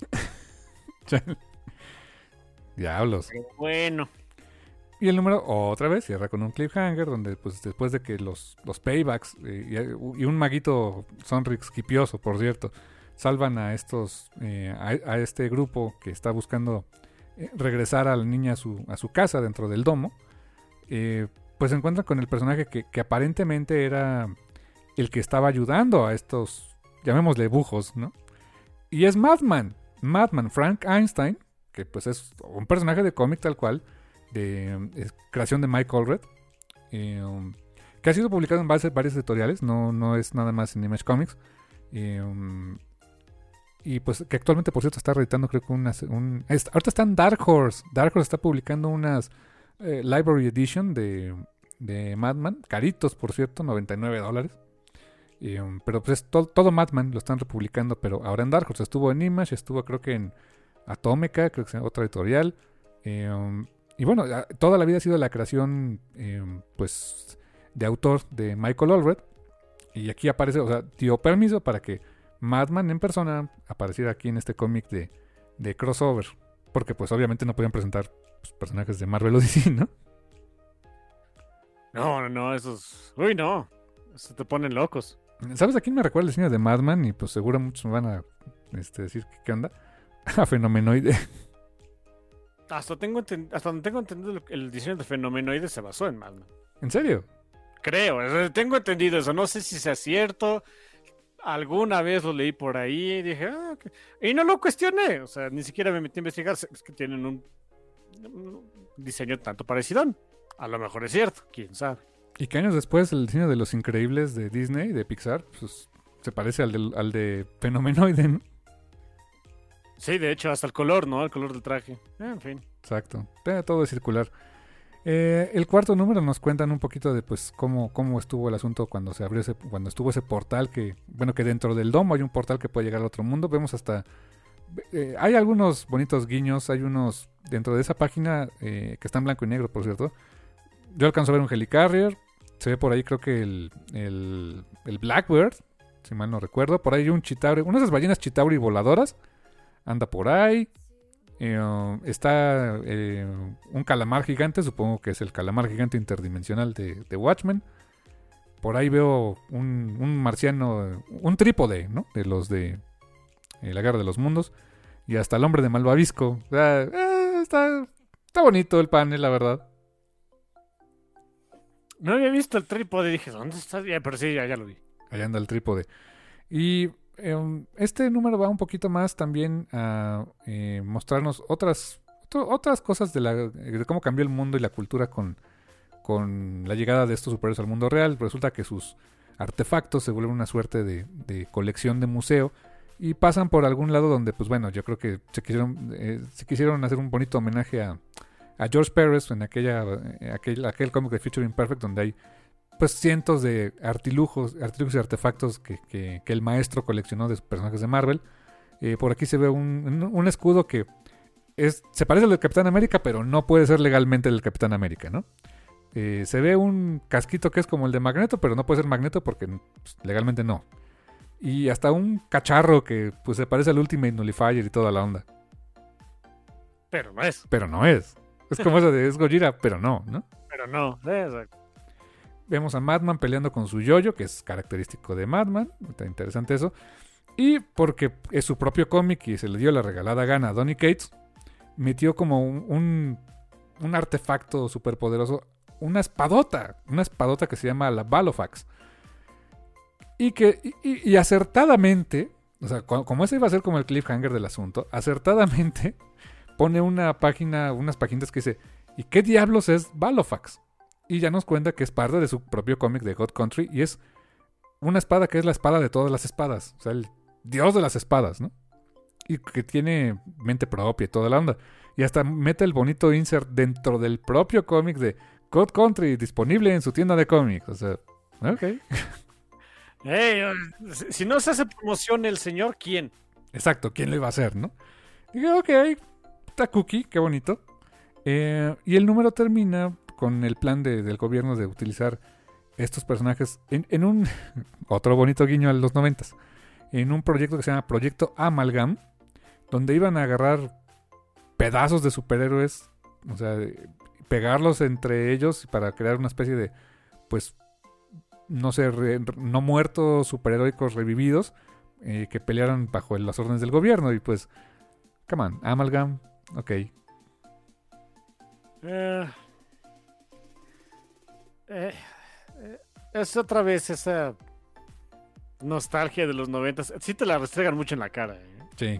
Diablos. Pero bueno. Y el número, otra vez, cierra con un cliffhanger, donde pues después de que los paybacks y un maguito Sonrix quipioso, por cierto, salvan a a este grupo que está buscando regresar a la niña a su casa dentro del domo, pues se encuentran con el personaje que aparentemente era el que estaba ayudando a estos, llamémosle bujos, ¿no? Y es Madman, Frank Einstein, que pues es un personaje de cómic tal cual, de creación de Mike Allred, que ha sido publicado en varios editoriales, no es nada más en Image Comics, y pues que actualmente, por cierto, está reeditando, creo que ahorita está en Dark Horse está publicando unas Library Edition de Madman, caritos, por cierto, $99. Pero pues todo Madman lo están republicando, pero ahora en Dark Horse. Estuvo en Image, estuvo creo que en Atomica, creo que es otra editorial. Y bueno, toda la vida ha sido la creación pues de autor de Michael Allred. Y aquí aparece, o sea, dio permiso para que Madman en persona apareciera aquí en este cómic de crossover. Porque pues obviamente no podían presentar pues, personajes de Marvel o DC, ¿no? No, esos... Uy, no. Se te ponen locos. ¿Sabes a quién me recuerda el diseño de Madman? Y pues seguro muchos me van a decir qué onda. A Fenomenoide. Hasta donde tengo entendido, el diseño de Fenomenoide se basó en Madman. ¿En serio? Creo, tengo entendido eso. No sé si sea cierto. Alguna vez lo leí por ahí y dije, okay. Y no lo cuestioné. O sea, ni siquiera me metí a investigar. Es que tienen un diseño tanto parecido. A lo mejor es cierto, quién sabe. Y que años después el diseño de Los Increíbles de Disney, de Pixar, pues se parece al de Fenomenoide, ¿no? Sí, de hecho, hasta el color, ¿no? El color del traje. En fin. Exacto. Todo es circular. El cuarto número nos cuentan un poquito de pues cómo estuvo el asunto cuando se abrió cuando estuvo ese portal que dentro del domo hay un portal que puede llegar al otro mundo. Vemos hasta hay algunos bonitos guiños, hay unos dentro de esa página que está en blanco y negro, por cierto. Yo alcanzo a ver un Helicarrier, se ve por ahí creo que el Blackbird, si mal no recuerdo, por ahí hay un Chitauri, una de esas ballenas Chitauri voladoras, anda por ahí. Está un calamar gigante, supongo que es el calamar gigante interdimensional de Watchmen. Por ahí veo un marciano, un trípode, ¿no? De los de la Guerra de los Mundos. Y hasta el hombre de Malvavisco. O sea, está bonito el panel, la verdad. No había visto el trípode, dije, ¿dónde está? Pero sí, ya lo vi. Allá anda el trípode. Y este número va un poquito más también a mostrarnos otras cosas de cómo cambió el mundo y la cultura con la llegada de estos superhéroes al mundo real. Resulta que sus artefactos se vuelven una suerte de colección de museo y pasan por algún lado donde, pues bueno, yo creo que se quisieron hacer un bonito homenaje a George Pérez en aquel cómic de Future Imperfect, donde hay pues cientos de artilugios y artefactos que el maestro coleccionó de personajes de Marvel. Por aquí se ve un escudo que se parece al del Capitán América, pero no puede ser legalmente el del Capitán América, ¿no? Se ve un casquito que es como el de Magneto, pero no puede ser Magneto porque pues, legalmente no. Y hasta un cacharro que pues se parece al Ultimate Nullifier y toda la onda. Pero no es. Pero no es. Es como eso de es Gojira, pero no, ¿no? Pero no, exacto. Vemos a Madman peleando con su yoyo, que es característico de Madman. Está interesante eso. Y porque es su propio cómic y se le dio la regalada gana a Donny Cates, metió como un artefacto superpoderoso, una espadota que se llama la Balofax. Y acertadamente, o sea, como ese iba a ser como el cliffhanger del asunto, acertadamente pone unas páginas que dice, ¿y qué diablos es Balofax? Y ya nos cuenta que es parte de su propio cómic de God Country y es una espada que es la espada de todas las espadas. O sea, el dios de las espadas, ¿no? Y que tiene mente propia y toda la onda. Y hasta mete el bonito insert dentro del propio cómic de God Country, disponible en su tienda de cómics. O sea, ok. Hey, si no se hace promoción el señor, ¿quién? Exacto, ¿quién lo iba a hacer, no? Dije, ok, está cookie, qué bonito. Y el número termina con el plan del gobierno de utilizar estos personajes en un otro bonito guiño a los 90s, en un proyecto que se llama Proyecto Amalgam, donde iban a agarrar pedazos de superhéroes, o sea, pegarlos entre ellos para crear una especie de, pues, no sé, no muertos superheroicos revividos que pelearan bajo las órdenes del gobierno. Y pues, come on, Amalgam, ok. Es otra vez esa nostalgia de los 90. Sí te la restregan mucho en la cara. Sí.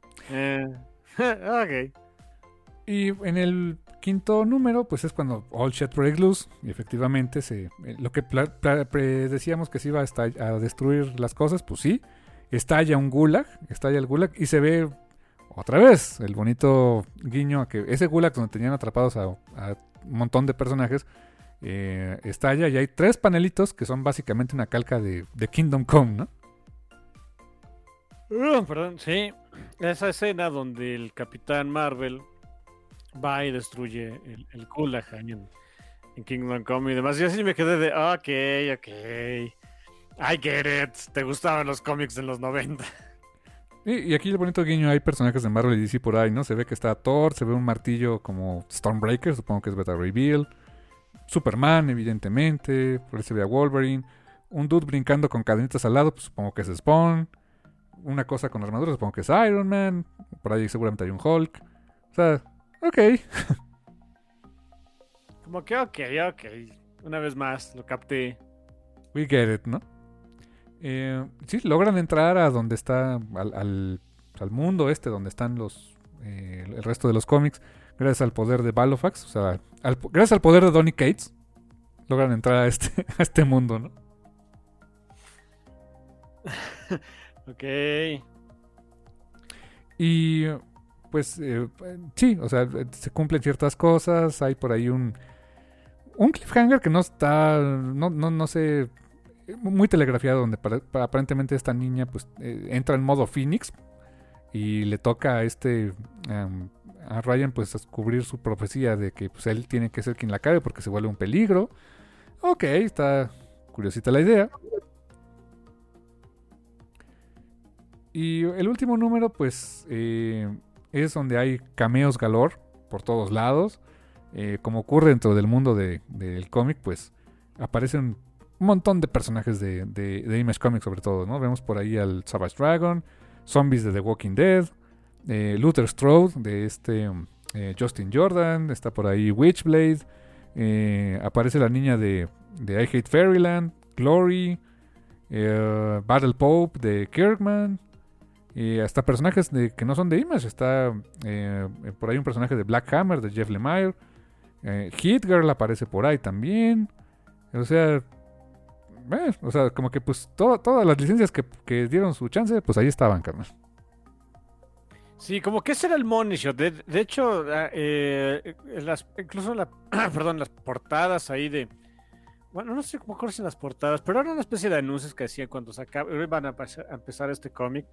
Ok. Y en el quinto número, pues es cuando All Shit Breaks Loose. Y efectivamente, lo que decíamos que se iba a destruir las cosas, pues sí. Estalla el gulag. Y se ve otra vez el bonito guiño a que ese gulag donde tenían atrapados a un montón de personajes estalla y hay 3 panelitos que son básicamente una calca de Kingdom Come, ¿no? Perdón, sí. Esa escena donde el Capitán Marvel va y destruye el Gulag en Kingdom Come y demás. Yo sí me quedé de, ok. I get it. Te gustaban los cómics de los 90. Y aquí el bonito guiño, hay personajes de Marvel y DC por ahí, ¿no? Se ve que está Thor, se ve un martillo como Stormbreaker, supongo que es Beta Reveal. Superman, evidentemente. Por ahí se ve a Wolverine. Un dude brincando con cadenitas al lado, pues supongo que es Spawn. Una cosa con armadura, supongo que es Iron Man. Por ahí seguramente hay un Hulk. O sea, ok. Como que ok. Una vez más, lo capté. We get it, ¿no? Sí, logran entrar a donde está, al mundo donde están el resto de los cómics, gracias al poder de Balofax, o sea, gracias al poder de Donny Cates, logran entrar a este mundo, ¿no? Ok. Y pues sí, o sea, se cumplen ciertas cosas, hay por ahí un cliffhanger que no está, no sé, muy telegrafiado, donde aparentemente esta niña pues entra en modo Phoenix y le toca a Ryan pues descubrir su profecía de que pues él tiene que ser quien la cabe porque se vuelve un peligro. Ok, está curiosita la idea. Y el último número pues es donde hay cameos galore por todos lados. Como ocurre dentro del mundo del cómic, pues aparecen un montón de personajes de Image Comics sobre todo, ¿no? Vemos por ahí al Savage Dragon, zombies de The Walking Dead, Luther Strode de Justin Jordan, está por ahí Witchblade, aparece la niña de I Hate Fairyland, Glory, Battle Pope de Kirkman, hasta personajes que no son de Image. Está por ahí un personaje de Black Hammer de Jeff Lemire, Hit Girl aparece por ahí también. O sea, como que pues todas las licencias que dieron su chance, pues ahí estaban, carnal. Sí, como que ese era el money shot. De hecho, incluso perdón, las portadas ahí de... Bueno, no sé cómo conocen las portadas, pero era una especie de anuncios que hacían cuando iban a empezar este cómic.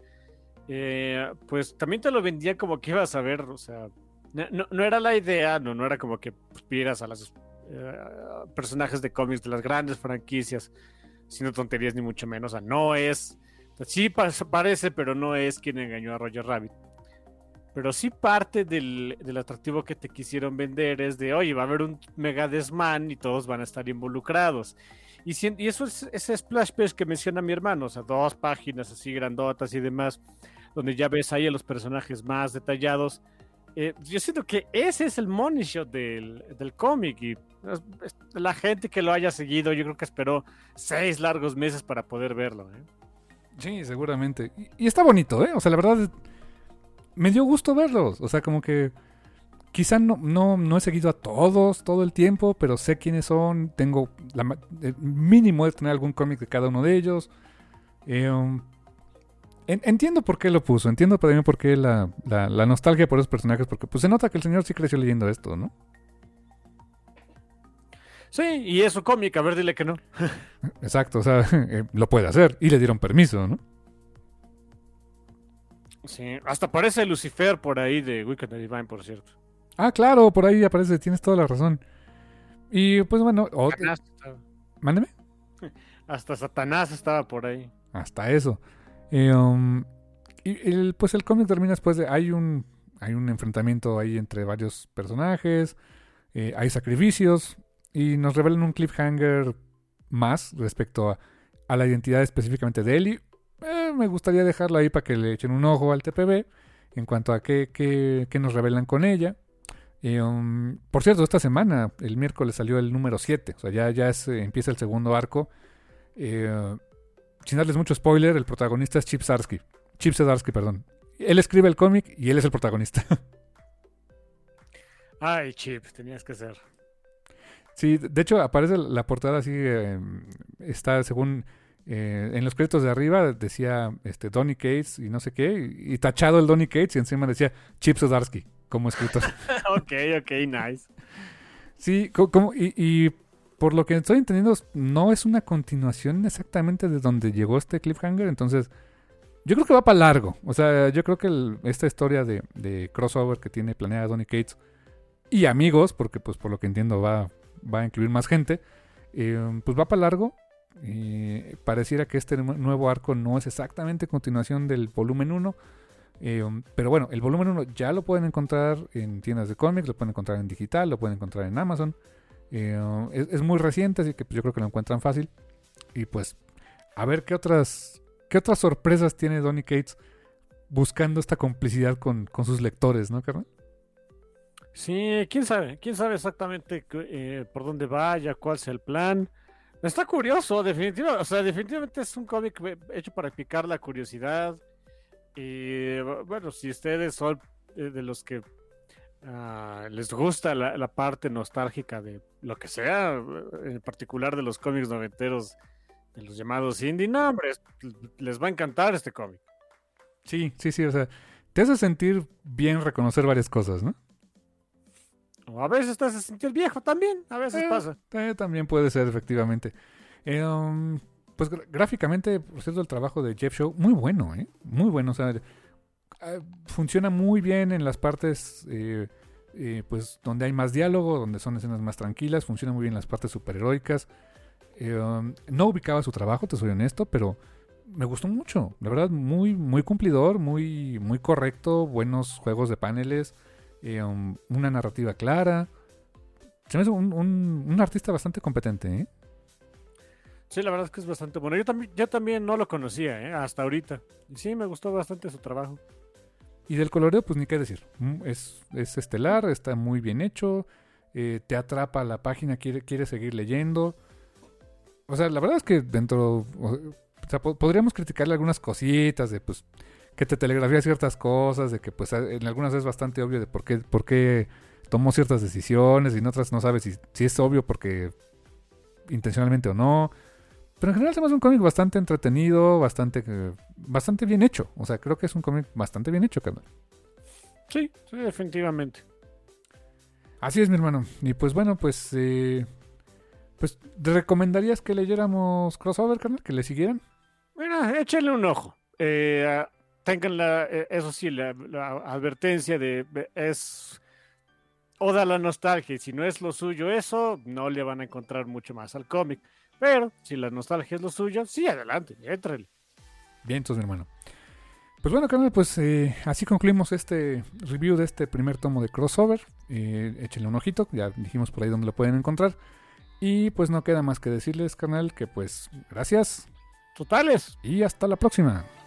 Pues también te lo vendía como que ibas a ver, o sea, no era la idea, no era como que pues, vieras a los personajes de cómics de las grandes franquicias, sino tonterías ni mucho menos, o sea, no es, sí parece, pero no es quien engañó a Roger Rabbit. Pero sí parte del atractivo que te quisieron vender es de, oye, va a haber un mega desmán y todos van a estar involucrados. Y eso es ese splash page que menciona mi hermano, o sea, 2 páginas así grandotas y demás, donde ya ves ahí a los personajes más detallados. Yo siento que ese es el money shot del cómic, y la gente que lo haya seguido, yo creo que esperó 6 largos meses para poder verlo. Sí, seguramente. Y está bonito, ¿eh? O sea, la verdad, me dio gusto verlos. O sea, como que quizá no he seguido a todos todo el tiempo, pero sé quiénes son. Tengo el mínimo de tener algún cómic de cada uno de ellos. Entiendo por qué lo puso. Entiendo también por qué la nostalgia por esos personajes. Porque pues se nota que el señor sí creció leyendo esto, ¿no? Sí, y es su cómic, a ver, dile que no. Exacto, o sea, lo puede hacer. Y le dieron permiso, ¿no? Sí, hasta aparece Lucifer por ahí de Wicked and Divine, por cierto. Ah, claro, por ahí aparece, tienes toda la razón. Y pues bueno, mándeme. Hasta Satanás estaba por ahí. Hasta eso. Pues el cómic termina después de... Hay un enfrentamiento ahí entre varios personajes. Hay sacrificios. Y nos revelan un cliffhanger más respecto a la identidad específicamente de Ellie. Me gustaría dejarlo ahí para que le echen un ojo al TPB en cuanto a qué nos revelan con ella. Por cierto, esta semana, el miércoles, salió el número 7. O sea, ya empieza el segundo arco. Sin darles mucho spoiler, el protagonista es Chip Zdarsky, perdón. Él escribe el cómic y él es el protagonista. Ay, Chip, tenías que ser. Sí, de hecho aparece la portada así, está según... en los créditos de arriba decía Donny Cates y no sé qué, y tachado el Donny Cates y encima decía Chip Zdarsky como escritor. Ok, nice. Sí, y por lo que estoy entendiendo, no es una continuación exactamente de donde llegó este cliffhanger, entonces yo creo que va para largo. O sea, yo creo que esta historia de crossover que tiene planeada Donny Cates y amigos, porque pues por lo que entiendo va a incluir más gente, pues va para largo. Pareciera que este nuevo arco no es exactamente continuación del volumen 1, pero bueno, el volumen 1 ya lo pueden encontrar en tiendas de cómics, lo pueden encontrar en digital, lo pueden encontrar en Amazon. Es muy reciente, así que pues, yo creo que lo encuentran fácil. Y pues a ver qué otras sorpresas tiene Donny Cates buscando esta complicidad con sus lectores, ¿no, carnal? Sí, quién sabe exactamente por dónde vaya, cuál sea el plan. Está curioso, definitivamente es un cómic hecho para picar la curiosidad. Y bueno, si ustedes son de los que les gusta la parte nostálgica de lo que sea, en particular de los cómics noventeros, de los llamados indie, no, hombre, les va a encantar este cómic. Sí, o sea, te hace sentir bien reconocer varias cosas, ¿no? O a veces te hace sentir viejo también, a veces pasa. También puede ser, efectivamente. Pues gráficamente, por cierto, el trabajo de Jeff Shaw, muy bueno, muy bueno. O sea, funciona muy bien en las partes pues donde hay más diálogo, donde son escenas más tranquilas, funciona muy bien en las partes superheroicas. No ubicaba su trabajo, te soy honesto, pero me gustó mucho. La verdad, muy, muy cumplidor, muy, muy correcto, buenos juegos de paneles, una narrativa clara. Se me hizo un artista bastante competente, ¿eh? Sí, la verdad es que es bastante bueno. Yo también no lo conocía, hasta ahorita. Y sí, me gustó bastante su trabajo. Y del coloreo, pues ni qué decir. Es estelar, está muy bien hecho. Te atrapa la página, quiere seguir leyendo. O sea, la verdad es que podríamos criticarle algunas cositas de pues que te telegrafía ciertas cosas, de que pues en algunas es bastante obvio de por qué tomó ciertas decisiones y en otras no sabes si es obvio porque intencionalmente o no. Pero en general se me hace un cómic bastante entretenido, bastante bien hecho. O sea, creo que es un cómic bastante bien hecho, carnal. Sí, definitivamente. Así es, mi hermano. Y pues bueno, pues ¿te recomendarías que leyéramos Crossover, carnal? ¿Que le siguieran? Mira, échenle un ojo. Tengan eso sí, la advertencia es oda a la nostalgia. Y si no es lo suyo eso, no le van a encontrar mucho más al cómic. Pero si la nostalgia es lo suyo, sí, adelante, éntrale. Bien, entonces, mi hermano. Pues bueno, carnal, pues así concluimos este review de este primer tomo de Crossover. Échenle un ojito, ya dijimos por ahí dónde lo pueden encontrar. Y pues no queda más que decirles, carnal, que pues gracias. Totales. Y hasta la próxima.